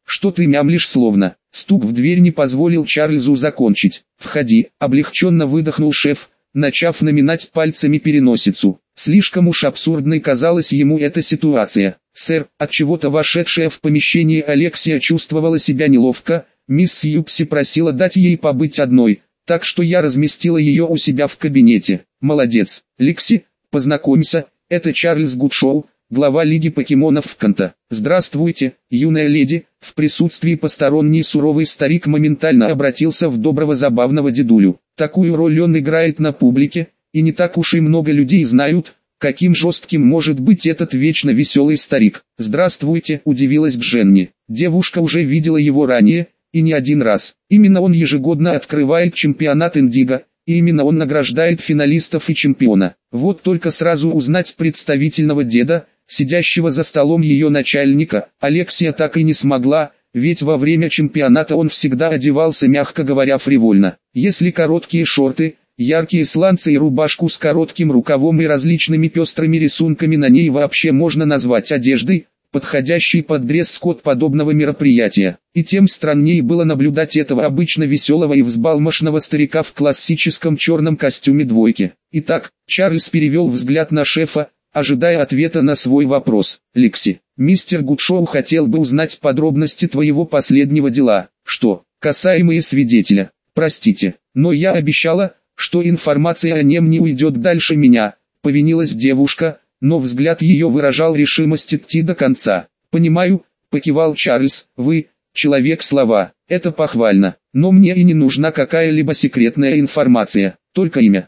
Что ты мямлишь словно? Стук в дверь не позволил Чарльзу закончить. «Входи», — облегченно выдохнул шеф, начав наминать пальцами переносицу. Слишком уж абсурдной казалась ему эта ситуация. «Сэр», отчего-то вошедшая в помещение Алексия чувствовала себя неловко, мисс Сьюпси просила дать ей побыть одной, так что я разместила ее у себя в кабинете. «Молодец. Лекси, познакомься, это Чарльз Гудшоу, глава Лиги покемонов Канта». «Здравствуйте, юная леди». В присутствии посторонний суровый старик моментально обратился в доброго забавного дедулю. Такую роль он играет на публике, и не так уж и много людей знают, каким жестким может быть этот вечно веселый старик. «Здравствуйте», удивилась Дженни. Девушка уже видела его ранее, и не один раз. Именно он ежегодно открывает чемпионат Индиго, и именно он награждает финалистов и чемпиона. Вот только сразу узнать представительного деда, сидящего за столом ее начальника, Алексия так и не смогла, ведь во время чемпионата он всегда одевался, мягко говоря, фривольно. Если короткие шорты, яркие сланцы и рубашку с коротким рукавом и различными пестрыми рисунками на ней вообще можно назвать одеждой, подходящей под дресс-код подобного мероприятия. И тем страннее было наблюдать этого обычно веселого и взбалмошного старика в классическом черном костюме двойки. Итак, Чарльз перевел взгляд на шефа, ожидая ответа на свой вопрос. «Лекси, мистер Гудшоу хотел бы узнать подробности твоего последнего дела». «Что, касаемые свидетеля? Простите, но я обещала, что информация о нем не уйдет дальше меня», — повинилась девушка, но взгляд ее выражал решимость идти до конца. «Понимаю», — покивал Чарльз, — «вы, человек слова, это похвально, но мне и не нужна какая-либо секретная информация, только имя,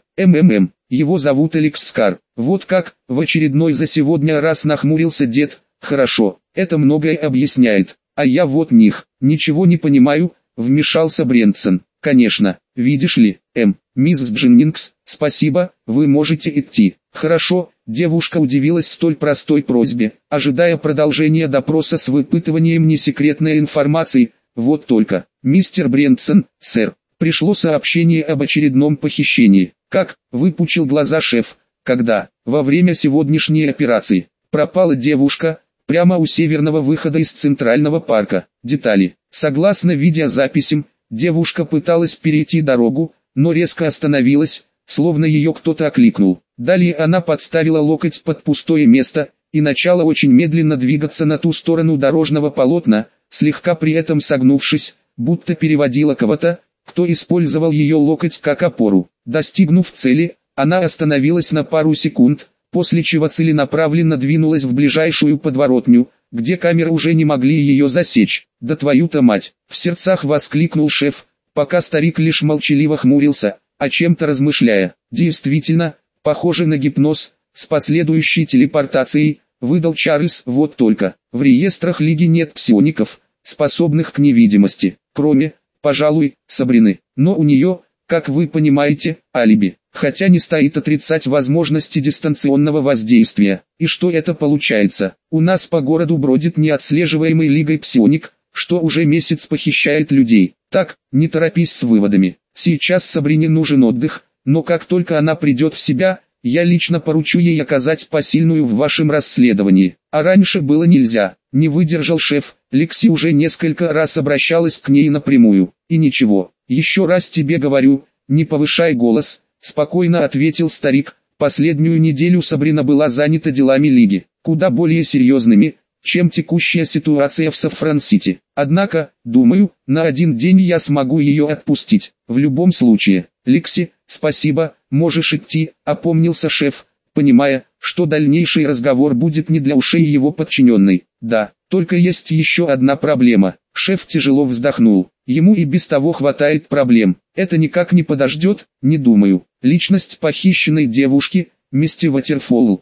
его зовут Алекс Скар». «Вот как», — в очередной за сегодня раз нахмурился дед. «Хорошо, это многое объясняет, а я вот ничего не понимаю», — вмешался Брентсон. «Конечно, видишь ли, мисс Дженнингс, спасибо, вы можете идти». «Хорошо», — девушка удивилась столь простой просьбе, ожидая продолжения допроса с выпытыванием несекретной информации. Вот только, «Мистер Брентсон, сэр, пришло сообщение об очередном похищении». «Как?» — выпучил глаза шеф. «Когда?» «Во время сегодняшней операции. Пропала девушка, прямо у северного выхода из Центрального парка». Детали. Согласно видеозаписям, девушка пыталась перейти дорогу, но резко остановилась, словно ее кто-то окликнул. Далее она подставила локоть под пустое место, и начала очень медленно двигаться на ту сторону дорожного полотна, слегка при этом согнувшись, будто переводила кого-то, кто использовал ее локоть как опору. Достигнув цели, она остановилась на пару секунд, после чего целенаправленно двинулась в ближайшую подворотню, где камеры уже не могли ее засечь. «Да твою-то мать!» — в сердцах воскликнул шеф, пока старик лишь молчаливо хмурился, о чем-то размышляя. «Действительно, похоже на гипноз, с последующей телепортацией», — выдал Чарльз. «Вот только, в реестрах Лиги нет псиоников, способных к невидимости, кроме, пожалуй, Сабрины. Но у нее, как вы понимаете, алиби. Хотя не стоит отрицать возможности дистанционного воздействия. И что это получается? У нас по городу бродит неотслеживаемый Лигой псионик, что уже месяц похищает людей. Так, не торопись с выводами. Сейчас Сабрине нужен отдых, но как только она придет в себя, я лично поручу ей оказать посильную в вашем расследовании. А раньше было нельзя». Не выдержал шеф. Лекси уже несколько раз обращалась к ней напрямую. «И ничего, еще раз тебе говорю, не повышай голос», — спокойно ответил старик. «Последнюю неделю Сабрина была занята делами Лиги, куда более серьезными, чем текущая ситуация в Саффран-Сити. Однако, думаю, на один день я смогу ее отпустить. В любом случае, Лекси, спасибо, можешь идти», — опомнился шеф, понимая, что дальнейший разговор будет не для ушей его подчиненной. «Да, только есть еще одна проблема». Шеф тяжело вздохнул. Ему и без того хватает проблем. «Это никак не подождет, не думаю». Личность похищенной девушки, Мисти Ватерфолл,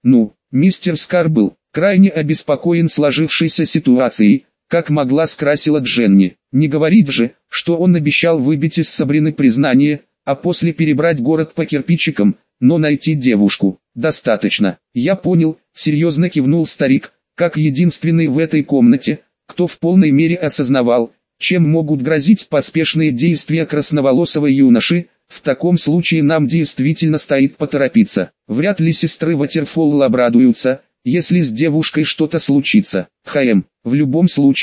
мистер Скар был крайне обеспокоен сложившейся ситуацией, как могла скрасила Дженни. Не говорить же, что он обещал выбить из Сабрины признание, а после перебрать город по кирпичикам, но найти девушку достаточно. «Я понял», — серьезно кивнул старик, как единственный в этой комнате, кто в полной мере осознавал, чем могут грозить поспешные действия красноволосого юноши. «В таком случае нам действительно стоит поторопиться. Вряд ли сестры Ватерфолл обрадуются, если с девушкой что-то случится. В любом случае,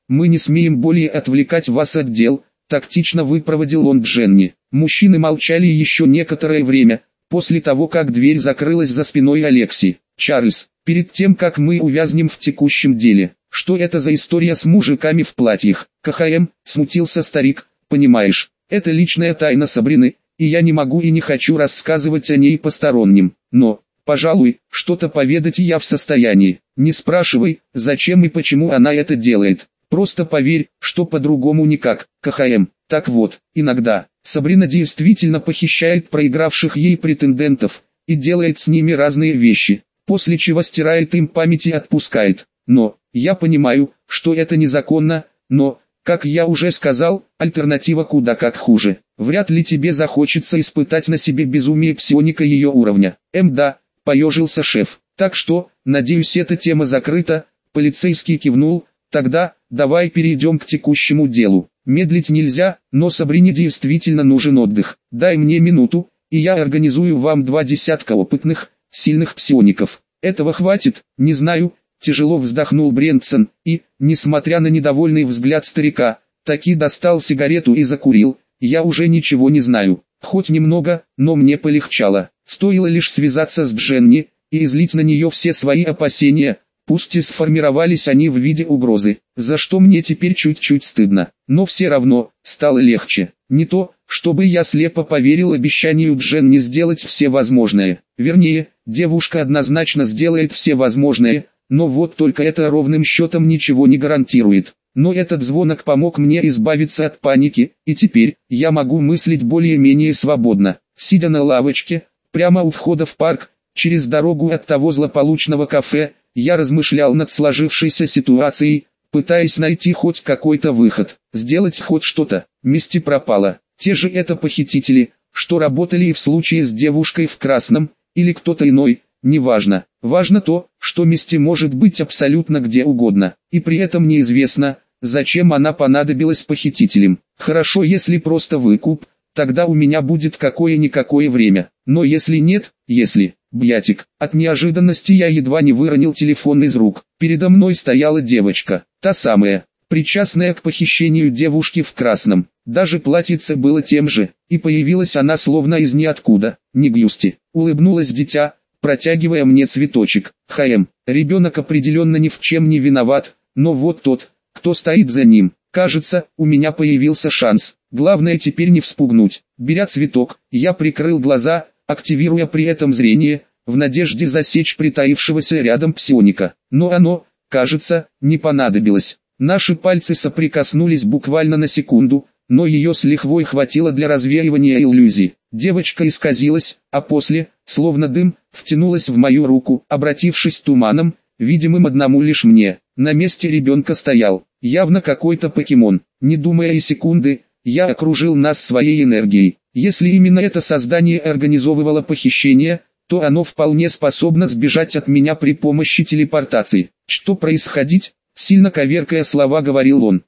мы не смеем более отвлекать вас от дел, тактично выпроводил он Дженни. Мужчины молчали еще некоторое время, после того как дверь закрылась за спиной Алекси. Чарльз, перед тем как мы увязнем в текущем деле, что это за история с мужиками в платьях? КХМ, смутился старик, понимаешь, это личная тайна Сабрины, и я не могу и не хочу рассказывать о ней посторонним, но, пожалуй, что-то поведать я в состоянии. Не спрашивай, зачем и почему она это делает. Просто поверь, что по-другому никак. КХМ. Так вот, иногда, Сабрина действительно похищает проигравших ей претендентов, и делает с ними разные вещи, после чего стирает им память и отпускает. Но, я понимаю, что это незаконно, но, как я уже сказал, альтернатива куда как хуже. Вряд ли тебе захочется испытать на себе безумие псионика ее уровня. Да, поежился шеф. Так что, надеюсь, эта тема закрыта. Полицейский кивнул. Тогда, давай перейдем к текущему делу. Медлить нельзя, но Сабрине действительно нужен отдых. Дай мне минуту, и я организую вам 20 опытных, сильных псиоников. Этого хватит, не знаю, тяжело вздохнул Брентсон, и, несмотря на недовольный взгляд старика, таки достал сигарету и закурил. Я уже ничего не знаю, хоть немного, но мне полегчало. Стоило лишь связаться с Дженни, и излить на нее все свои опасения. Пусть и сформировались они в виде угрозы, за что мне теперь чуть-чуть стыдно, но все равно, стало легче. Не то, чтобы я слепо поверил обещанию Дженни сделать все возможное. Вернее, девушка однозначно сделает все возможное, но вот только это ровным счетом ничего не гарантирует. Но этот звонок помог мне избавиться от паники, и теперь я могу мыслить более-менее свободно. Сидя на лавочке, прямо у входа в парк, через дорогу от того злополучного кафе, я размышлял над сложившейся ситуацией, пытаясь найти хоть какой-то выход, сделать хоть что-то. Мисти пропала. Те же это похитители, что работали и в случае с девушкой в красном, или кто-то иной, неважно. Важно то, что Мисти может быть абсолютно где угодно, и при этом неизвестно, зачем она понадобилась похитителям. Хорошо, если просто выкуп, тогда у меня будет какое-никакое время, но если нет, Бьятик. От неожиданности я едва не выронил телефон из рук. Передо мной стояла девочка, та самая, причастная к похищению девушки в красном. Даже платьице было тем же, и появилась она словно из ниоткуда. Не Гюсти. Улыбнулась дитя, протягивая мне цветочек. Ребенок определенно ни в чем не виноват, но вот тот, кто стоит за ним. Кажется, у меня появился шанс. Главное теперь не вспугнуть. Беря цветок, я прикрыл глаза, активируя при этом зрение, в надежде засечь притаившегося рядом псионика. Но оно, кажется, не понадобилось. Наши пальцы соприкоснулись буквально на секунду, но ее с лихвой хватило для развеивания иллюзий. Девочка исказилась, а после, словно дым, втянулась в мою руку, обратившись туманом, видимым одному лишь мне. На месте ребенка стоял, явно какой-то покемон. Не думая и секунды, я окружил нас своей энергией. Если именно это создание организовывало похищение, то оно вполне способно сбежать от меня при помощи телепортации. Что происходить? Сильно коверкая слова говорил он.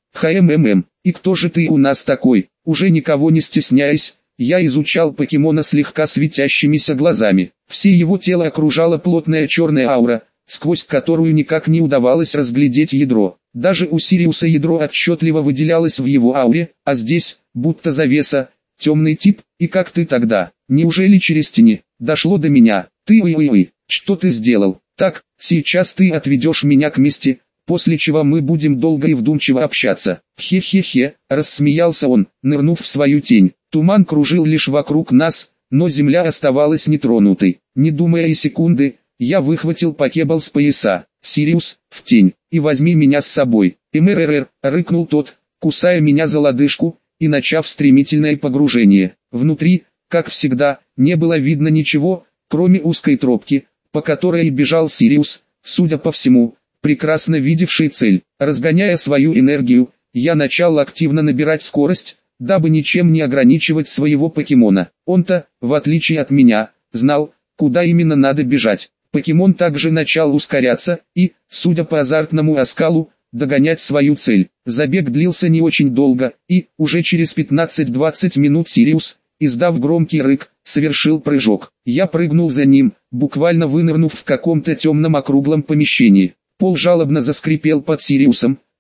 И кто же ты у нас такой? Уже никого не стесняясь, я изучал покемона слегка светящимися глазами. Все его тело окружала плотная черная аура, сквозь которую никак не удавалось разглядеть ядро. Даже у Сириуса ядро отчетливо выделялось в его ауре, а здесь, будто завеса, темный тип. И как ты тогда? Неужели через тени? Дошло до меня. Ты что ты сделал? Так, сейчас ты отведешь меня к Мисти, после чего мы будем долго и вдумчиво общаться. Хе-хе-хе, рассмеялся он, нырнув в свою тень. Туман кружил лишь вокруг нас, но земля оставалась нетронутой. Не думая и секунды, я выхватил покебал с пояса. Сириус, в тень, и возьми меня с собой. Рыкнул тот, кусая меня за лодыжку, и начав стремительное погружение. Внутри, как всегда, не было видно ничего, кроме узкой тропки, по которой бежал Сириус, судя по всему, прекрасно видевший цель. Разгоняя свою энергию, я начал активно набирать скорость, дабы ничем не ограничивать своего покемона. Он-то, в отличие от меня, знал, куда именно надо бежать. Покемон также начал ускоряться и, судя по азартному оскалу, догонять свою цель. Забег длился не очень долго, и, уже через 15-20 минут Сириус, издав громкий рык, совершил прыжок. Я прыгнул за ним, буквально вынырнув в каком-то темном округлом помещении. Пол жалобно заскрипел под Сириусом,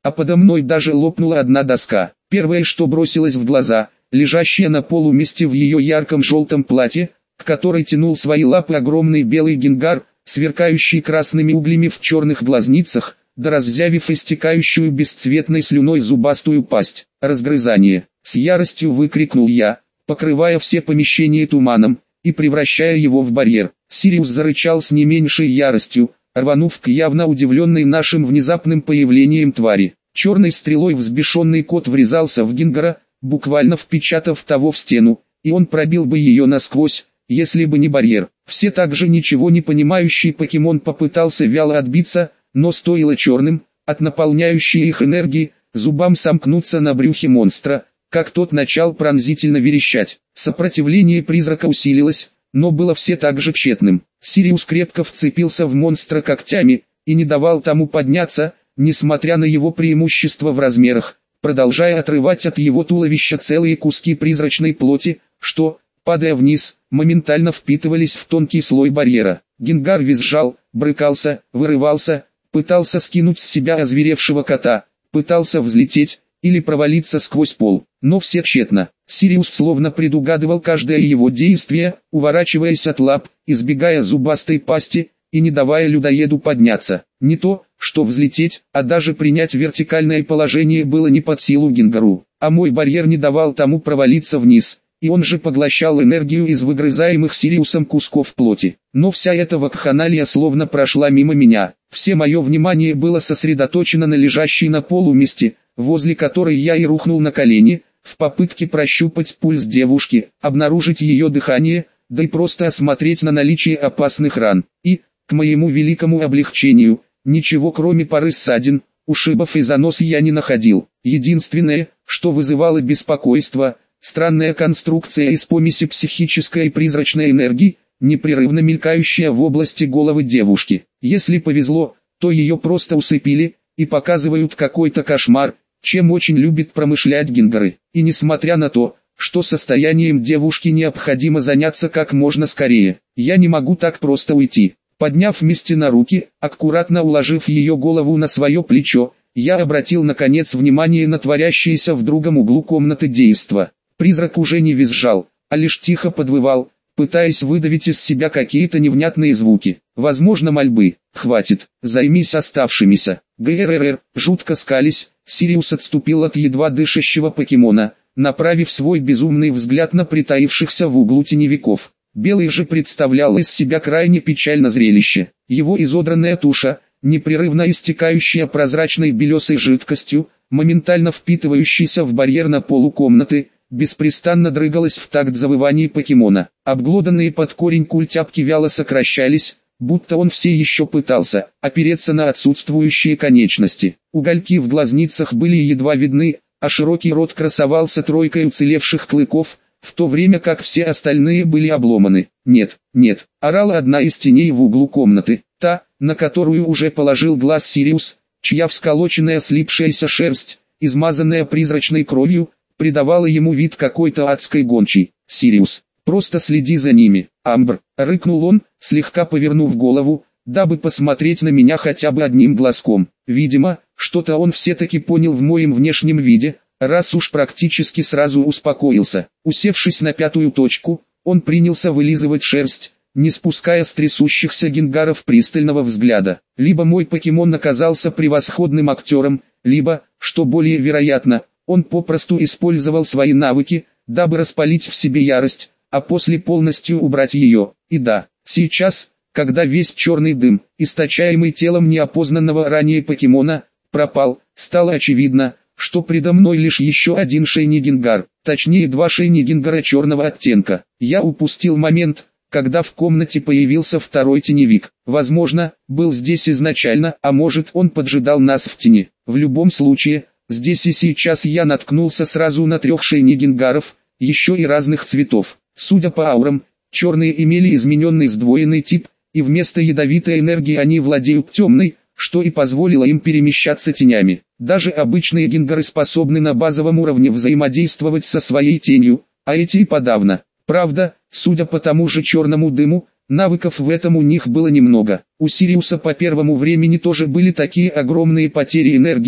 а подо мной даже лопнула одна доска. Первое, что бросилось в глаза, лежащая на полу Мисти в ее ярком желтом платье, к которой тянул свои лапы огромный белый гингар, сверкающий красными углями в черных глазницах, да раззявив истекающую бесцветной слюной зубастую пасть. Разгрызание. С яростью выкрикнул я, покрывая все помещения туманом, и превращая его в барьер. Сириус зарычал с не меньшей яростью, рванув к явно удивленной нашим внезапным появлением твари. Черной стрелой взбешенный кот врезался в Гингара, буквально впечатав того в стену, и он пробил бы ее насквозь, если бы не барьер. Все также ничего не понимающий покемон попытался вяло отбиться, но стоило черным, от наполняющей их энергии, зубам сомкнуться на брюхе монстра, как тот начал пронзительно верещать. Сопротивление призрака усилилось, но было все так же тщетным. Сириус крепко вцепился в монстра когтями, и не давал тому подняться, несмотря на его преимущество в размерах, продолжая отрывать от его туловища целые куски призрачной плоти, что, падая вниз, моментально впитывались в тонкий слой барьера. Гингар визжал, брыкался, вырывался, пытался скинуть с себя озверевшего кота, пытался взлететь, или провалиться сквозь пол, но все тщетно. Сириус словно предугадывал каждое его действие, уворачиваясь от лап, избегая зубастой пасти, и не давая людоеду подняться. Не то, что взлететь, а даже принять вертикальное положение было не под силу Гингару, а мой барьер не давал тому провалиться вниз, и он же поглощал энергию из выгрызаемых Сириусом кусков плоти. Но вся эта вакханалия словно прошла мимо меня. Все мое внимание было сосредоточено на лежащей на полу Мисти, возле которой я и рухнул на колени, в попытке прощупать пульс девушки, обнаружить ее дыхание, да и просто осмотреть на наличие опасных ран. И, к моему великому облегчению, ничего кроме пары ссадин, ушибов и занос я не находил. Единственное, что вызывало беспокойство, странная конструкция из помеси психической и призрачной энергии, непрерывно мелькающая в области головы девушки. Если повезло, то ее просто усыпили, и показывают какой-то кошмар, чем очень любят промышлять Гингары. И несмотря на то, что состоянием девушки необходимо заняться как можно скорее, я не могу так просто уйти. Подняв Мисти на руки, аккуратно уложив ее голову на свое плечо, я обратил наконец внимание на творящееся в другом углу комнаты действо. Призрак уже не визжал, а лишь тихо подвывал, пытаясь выдавить из себя какие-то невнятные звуки. Возможно, мольбы. «Хватит, займись оставшимися». ГРР, жутко скались, Сириус отступил от едва дышащего покемона, направив свой безумный взгляд на притаившихся в углу теневиков. Белый же представлял из себя крайне печальное зрелище. Его изодранная туша, непрерывно истекающая прозрачной белесой жидкостью, моментально впитывающейся в барьер на полу комнаты, беспрестанно дрыгалась в такт завываний покемона. Обглоданные под корень культяпки вяло сокращались, будто он все еще пытался опереться на отсутствующие конечности. Угольки в глазницах были едва видны, а широкий рот красовался тройкой уцелевших клыков, в то время как все остальные были обломаны. «Нет, нет!» – орала одна из теней в углу комнаты, та, на которую уже положил глаз Сириус, чья всколоченная слипшаяся шерсть, измазанная призрачной кровью, придавала ему вид какой-то адской гончей. «Сириус, просто следи за ними!» «Амбр!» – рыкнул он, слегка повернув голову, дабы посмотреть на меня хотя бы одним глазком. Видимо, что-то он все-таки понял в моем внешнем виде, раз уж практически сразу успокоился. Усевшись на пятую точку, он принялся вылизывать шерсть, не спуская с трясущихся гингаров пристального взгляда. Либо мой покемон оказался превосходным актером, либо, что более вероятно, он попросту использовал свои навыки, дабы распалить в себе ярость, а после полностью убрать ее. И да, сейчас, когда весь черный дым, источаемый телом неопознанного ранее покемона, пропал, стало очевидно, что предо мной лишь еще один шейни гингар, точнее два шейни гингара черного оттенка. Я упустил момент, когда в комнате появился второй теневик. Возможно, был здесь изначально, а может он поджидал нас в тени. В любом случае, здесь и сейчас я наткнулся сразу на трех шейни гингаров, еще и разных цветов. Судя по аурам, черные имели измененный сдвоенный тип, и вместо ядовитой энергии они владеют темной, что и позволило им перемещаться тенями. Даже обычные гингары способны на базовом уровне взаимодействовать со своей тенью, а эти и подавно. Правда, судя по тому же черному дыму, навыков в этом у них было немного. У Сириуса по первому времени тоже были такие огромные потери энергии,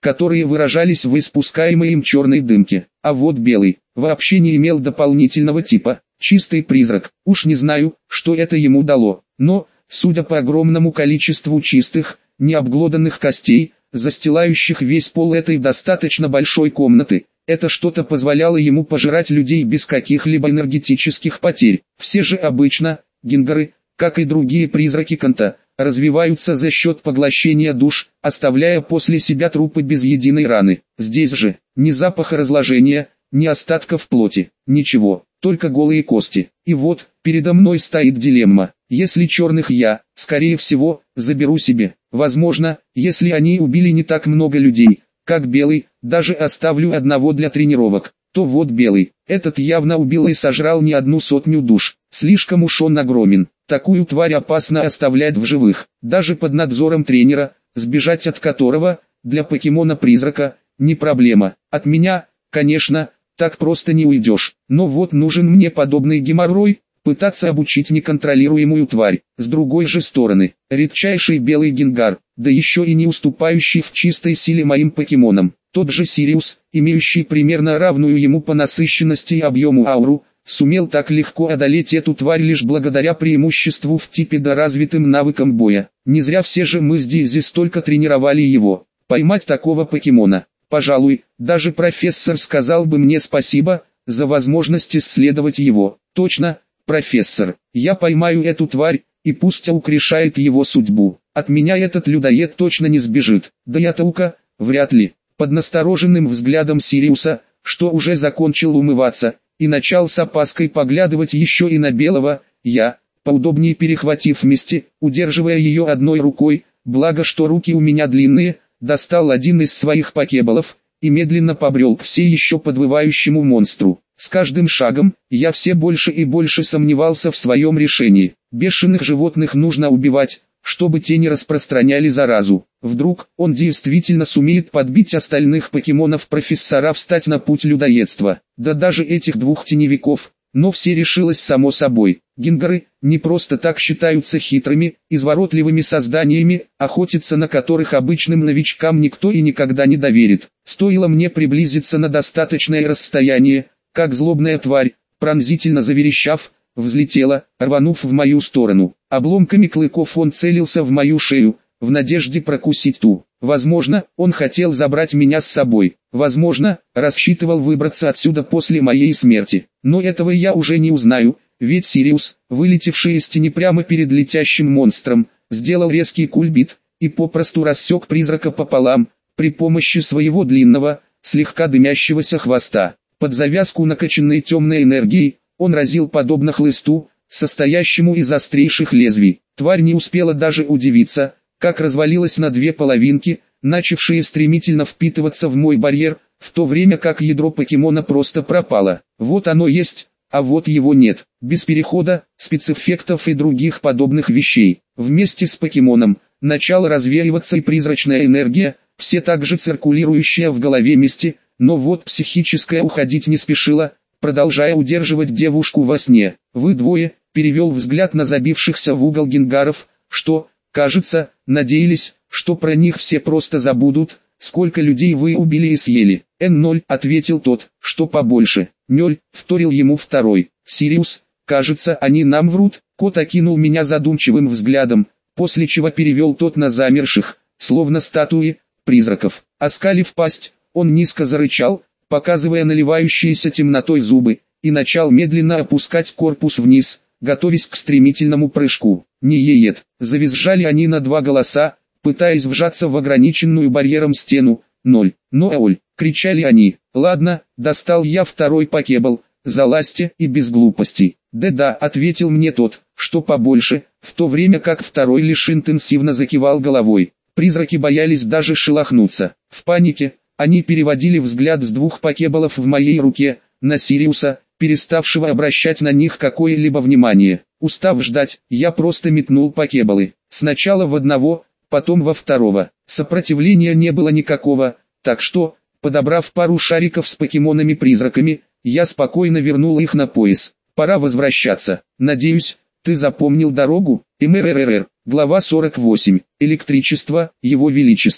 которые выражались в испускаемой им черной дымке. А вот белый вообще не имел дополнительного типа, чистый призрак. Уж не знаю, что это ему дало, но, судя по огромному количеству чистых, необглоданных костей, застилающих весь пол этой достаточно большой комнаты, это что-то позволяло ему пожирать людей без каких-либо энергетических потерь. Все же обычно, гингары, как и другие призраки Канта, развиваются за счет поглощения душ, оставляя после себя трупы без единой раны. Здесь же, ни запаха разложения, ни остатков плоти, ничего, только голые кости. И вот, передо мной стоит дилемма. Если черных я, скорее всего, заберу себе. Возможно, если они убили не так много людей, как белый, даже оставлю одного для тренировок, то вот белый, этот явно убил и сожрал не одну сотню душ. Слишком уж он огромен. Такую тварь опасно оставлять в живых, даже под надзором тренера, сбежать от которого, для покемона-призрака, не проблема. От меня, конечно, так просто не уйдешь, но вот нужен мне подобный геморрой, пытаться обучить неконтролируемую тварь. С другой же стороны, редчайший белый гингар, да еще и не уступающий в чистой силе моим покемонам. Тот же Сириус, имеющий примерно равную ему по насыщенности и объему ауру, сумел так легко одолеть эту тварь лишь благодаря преимуществу в типе да развитым навыкам боя. Не зря все же мы с Дизи столько тренировали его. Поймать такого покемона, пожалуй, даже профессор сказал бы мне спасибо за возможность исследовать его. Точно, профессор, я поймаю эту тварь, и пусть Аук решает его судьбу. От меня этот людоед точно не сбежит, да и от Аука, вряд ли. Под настороженным взглядом Сириуса, что уже закончил умываться, и начал с опаской поглядывать еще и на белого, я, поудобнее перехватив Мисти, удерживая ее одной рукой, благо что руки у меня длинные, достал один из своих покеболов, и медленно побрел к все еще подвывающему монстру. С каждым шагом, я все больше и больше сомневался в своем решении. Бешеных животных нужно убивать, чтобы те не распространяли заразу. Вдруг, он действительно сумеет подбить остальных покемонов профессора встать на путь людоедства. Да даже этих двух теневиков. Но все решилось само собой. Гингары не просто так считаются хитрыми, изворотливыми созданиями, охотиться на которых обычным новичкам никто и никогда не доверит. Стоило мне приблизиться на достаточное расстояние, как злобная тварь, пронзительно заверещав, взлетела, рванув в мою сторону. Обломками клыков он целился в мою шею, в надежде прокусить ту. Возможно, он хотел забрать меня с собой. Возможно, рассчитывал выбраться отсюда после моей смерти. Но этого я уже не узнаю, ведь Сириус, вылетевший из тени прямо перед летящим монстром, сделал резкий кульбит и попросту рассек призрака пополам, при помощи своего длинного, слегка дымящегося хвоста. Под завязку накачанной темной энергией, он разил подобно хлысту, состоящему из острейших лезвий. Тварь не успела даже удивиться, как развалилась на две половинки, начавшие стремительно впитываться в мой барьер, в то время как ядро покемона просто пропало. Вот оно есть, а вот его нет. Без перехода, спецэффектов и других подобных вещей. Вместе с покемоном, начала развеиваться и призрачная энергия, все так же циркулирующая в голове Мисти, но вот психическая уходить не спешила, продолжая удерживать девушку во сне. «Вы двое», перевел взгляд на забившихся в угол гингаров, что, кажется, надеялись, что про них все просто забудут, сколько людей вы убили и съели. Н0, ответил тот, что побольше. Нёль, вторил ему второй. Сириус, кажется, они нам врут. Кот окинул меня задумчивым взглядом, после чего перевел тот на замерших, словно статуи, призраков. Оскалив пасть, он низко зарычал, показывая наливающиеся темнотой зубы, и начал медленно опускать корпус вниз, готовясь к стремительному прыжку. «Не-е-ет!» Завизжали они на два голоса, пытаясь вжаться в ограниченную барьером стену. «Ноль! Ноэль!» — кричали они. «Ладно, достал я второй покебл, залазьте и без глупостей». «Да-да», — ответил мне тот, что побольше, в то время как второй лишь интенсивно закивал головой. Призраки боялись даже шелохнуться. В панике, они переводили взгляд с двух покеболов в моей руке, на Сириуса, переставшего обращать на них какое-либо внимание. Устав ждать, я просто метнул покеболы. Сначала в одного, потом во второго. Сопротивления не было никакого, так что, подобрав пару шариков с покемонами-призраками, я спокойно вернул их на пояс. Пора возвращаться. Надеюсь, ты запомнил дорогу? МРРР. Глава 48. Электричество, Его Величество.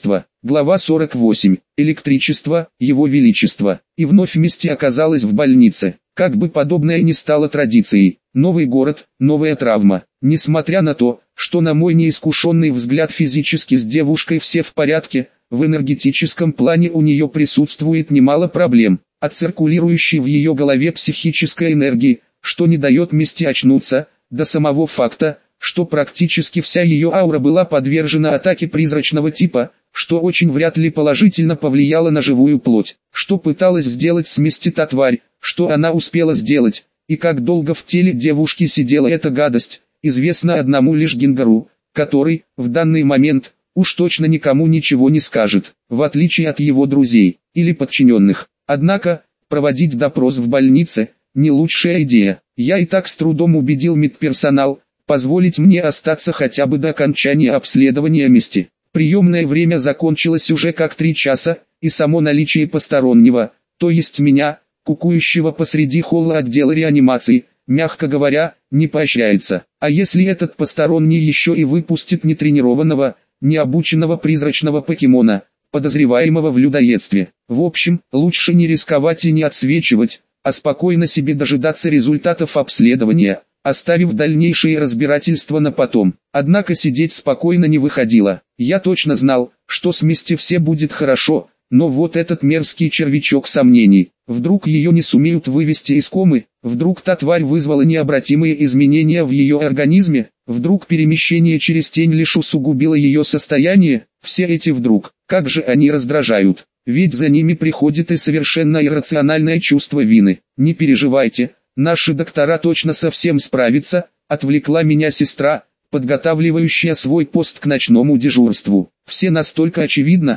Глава 48. Электричество, Его Величество. И вновь вместе оказалась в больнице. Как бы подобное ни стало традицией. Новый город, новая травма. Несмотря на то, что на мой неискушенный взгляд физически с девушкой все в порядке, в энергетическом плане у нее присутствует немало проблем. От циркулирующей в ее голове психической энергии, что не дает Мисти очнуться, до самого факта, что практически вся ее аура была подвержена атаке призрачного типа, что очень вряд ли положительно повлияло на живую плоть. Что пыталась сделать с Мисти та тварь, что она успела сделать, и как долго в теле девушки сидела эта гадость, известно одному лишь Гингару, который, в данный момент, уж точно никому ничего не скажет, в отличие от его друзей, или подчиненных. Однако, проводить допрос в больнице, не лучшая идея. Я и так с трудом убедил медперсонал, позволить мне остаться хотя бы до окончания обследования Мисти. Приемное время закончилось уже как 3 часа, и само наличие постороннего, то есть меня, кукующего посреди холла отдела реанимации, мягко говоря, не поощряется. А если этот посторонний еще и выпустит нетренированного, необученного призрачного покемона, подозреваемого в людоедстве? В общем, лучше не рисковать и не отсвечивать, а спокойно себе дожидаться результатов обследования, оставив дальнейшее разбирательство на потом. Однако сидеть спокойно не выходило. Я точно знал, что с Мисти все будет хорошо, но вот этот мерзкий червячок сомнений. Вдруг ее не сумеют вывести из комы, вдруг та тварь вызвала необратимые изменения в ее организме, вдруг перемещение через тень лишь усугубило ее состояние. Все эти вдруг, как же они раздражают, ведь за ними приходит и совершенно иррациональное чувство вины. Не переживайте, наши доктора точно совсем справятся, отвлекла меня сестра, подготавливающая свой пост к ночному дежурству. Все настолько очевидно.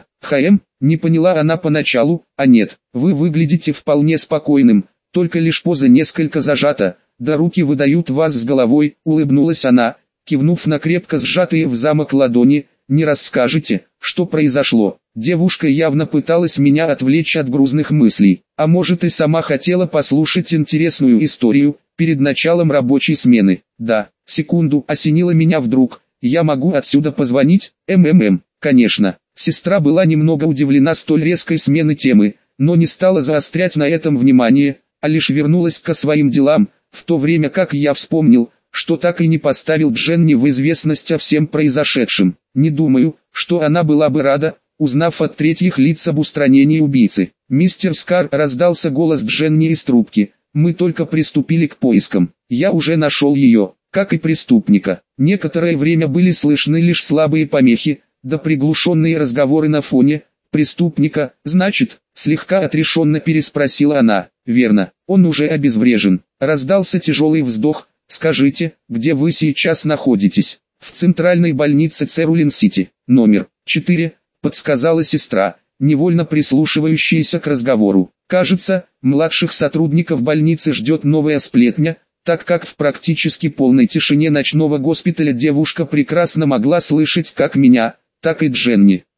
Не поняла она поначалу, а нет, вы выглядите вполне спокойным, только лишь поза несколько зажата, да руки выдают вас с головой, улыбнулась она, кивнув на крепко сжатые в замок ладони. Не расскажете, что произошло? Девушка явно пыталась меня отвлечь от грузных мыслей, а может и сама хотела послушать интересную историю, перед началом рабочей смены. Да, секунду, осенило меня вдруг, я могу отсюда позвонить? Конечно. Сестра была немного удивлена столь резкой смены темы, но не стала заострять на этом внимание, а лишь вернулась к своим делам, в то время как я вспомнил, что так и не поставил Дженни в известность о всем произошедшем. Не думаю, что она была бы рада, узнав от третьих лиц об устранении убийцы. «Мистер Скар», — раздался голос Дженни из трубки, — «мы только приступили к поискам. Я уже нашел ее, как и преступника». Некоторое время были слышны лишь слабые помехи, да приглушенные разговоры на фоне. «Преступника, значит?» — слегка отрешенно переспросила она. «Верно, он уже обезврежен». Раздался тяжелый вздох. «Скажите, где вы сейчас находитесь?» «В центральной больнице Церулин-Сити, номер 4», — подсказала сестра, невольно прислушивающаяся к разговору. «Кажется, младших сотрудников больницы ждет новая сплетня», так как в практически полной тишине ночного госпиталя девушка прекрасно могла слышать как меня, так и Дженни.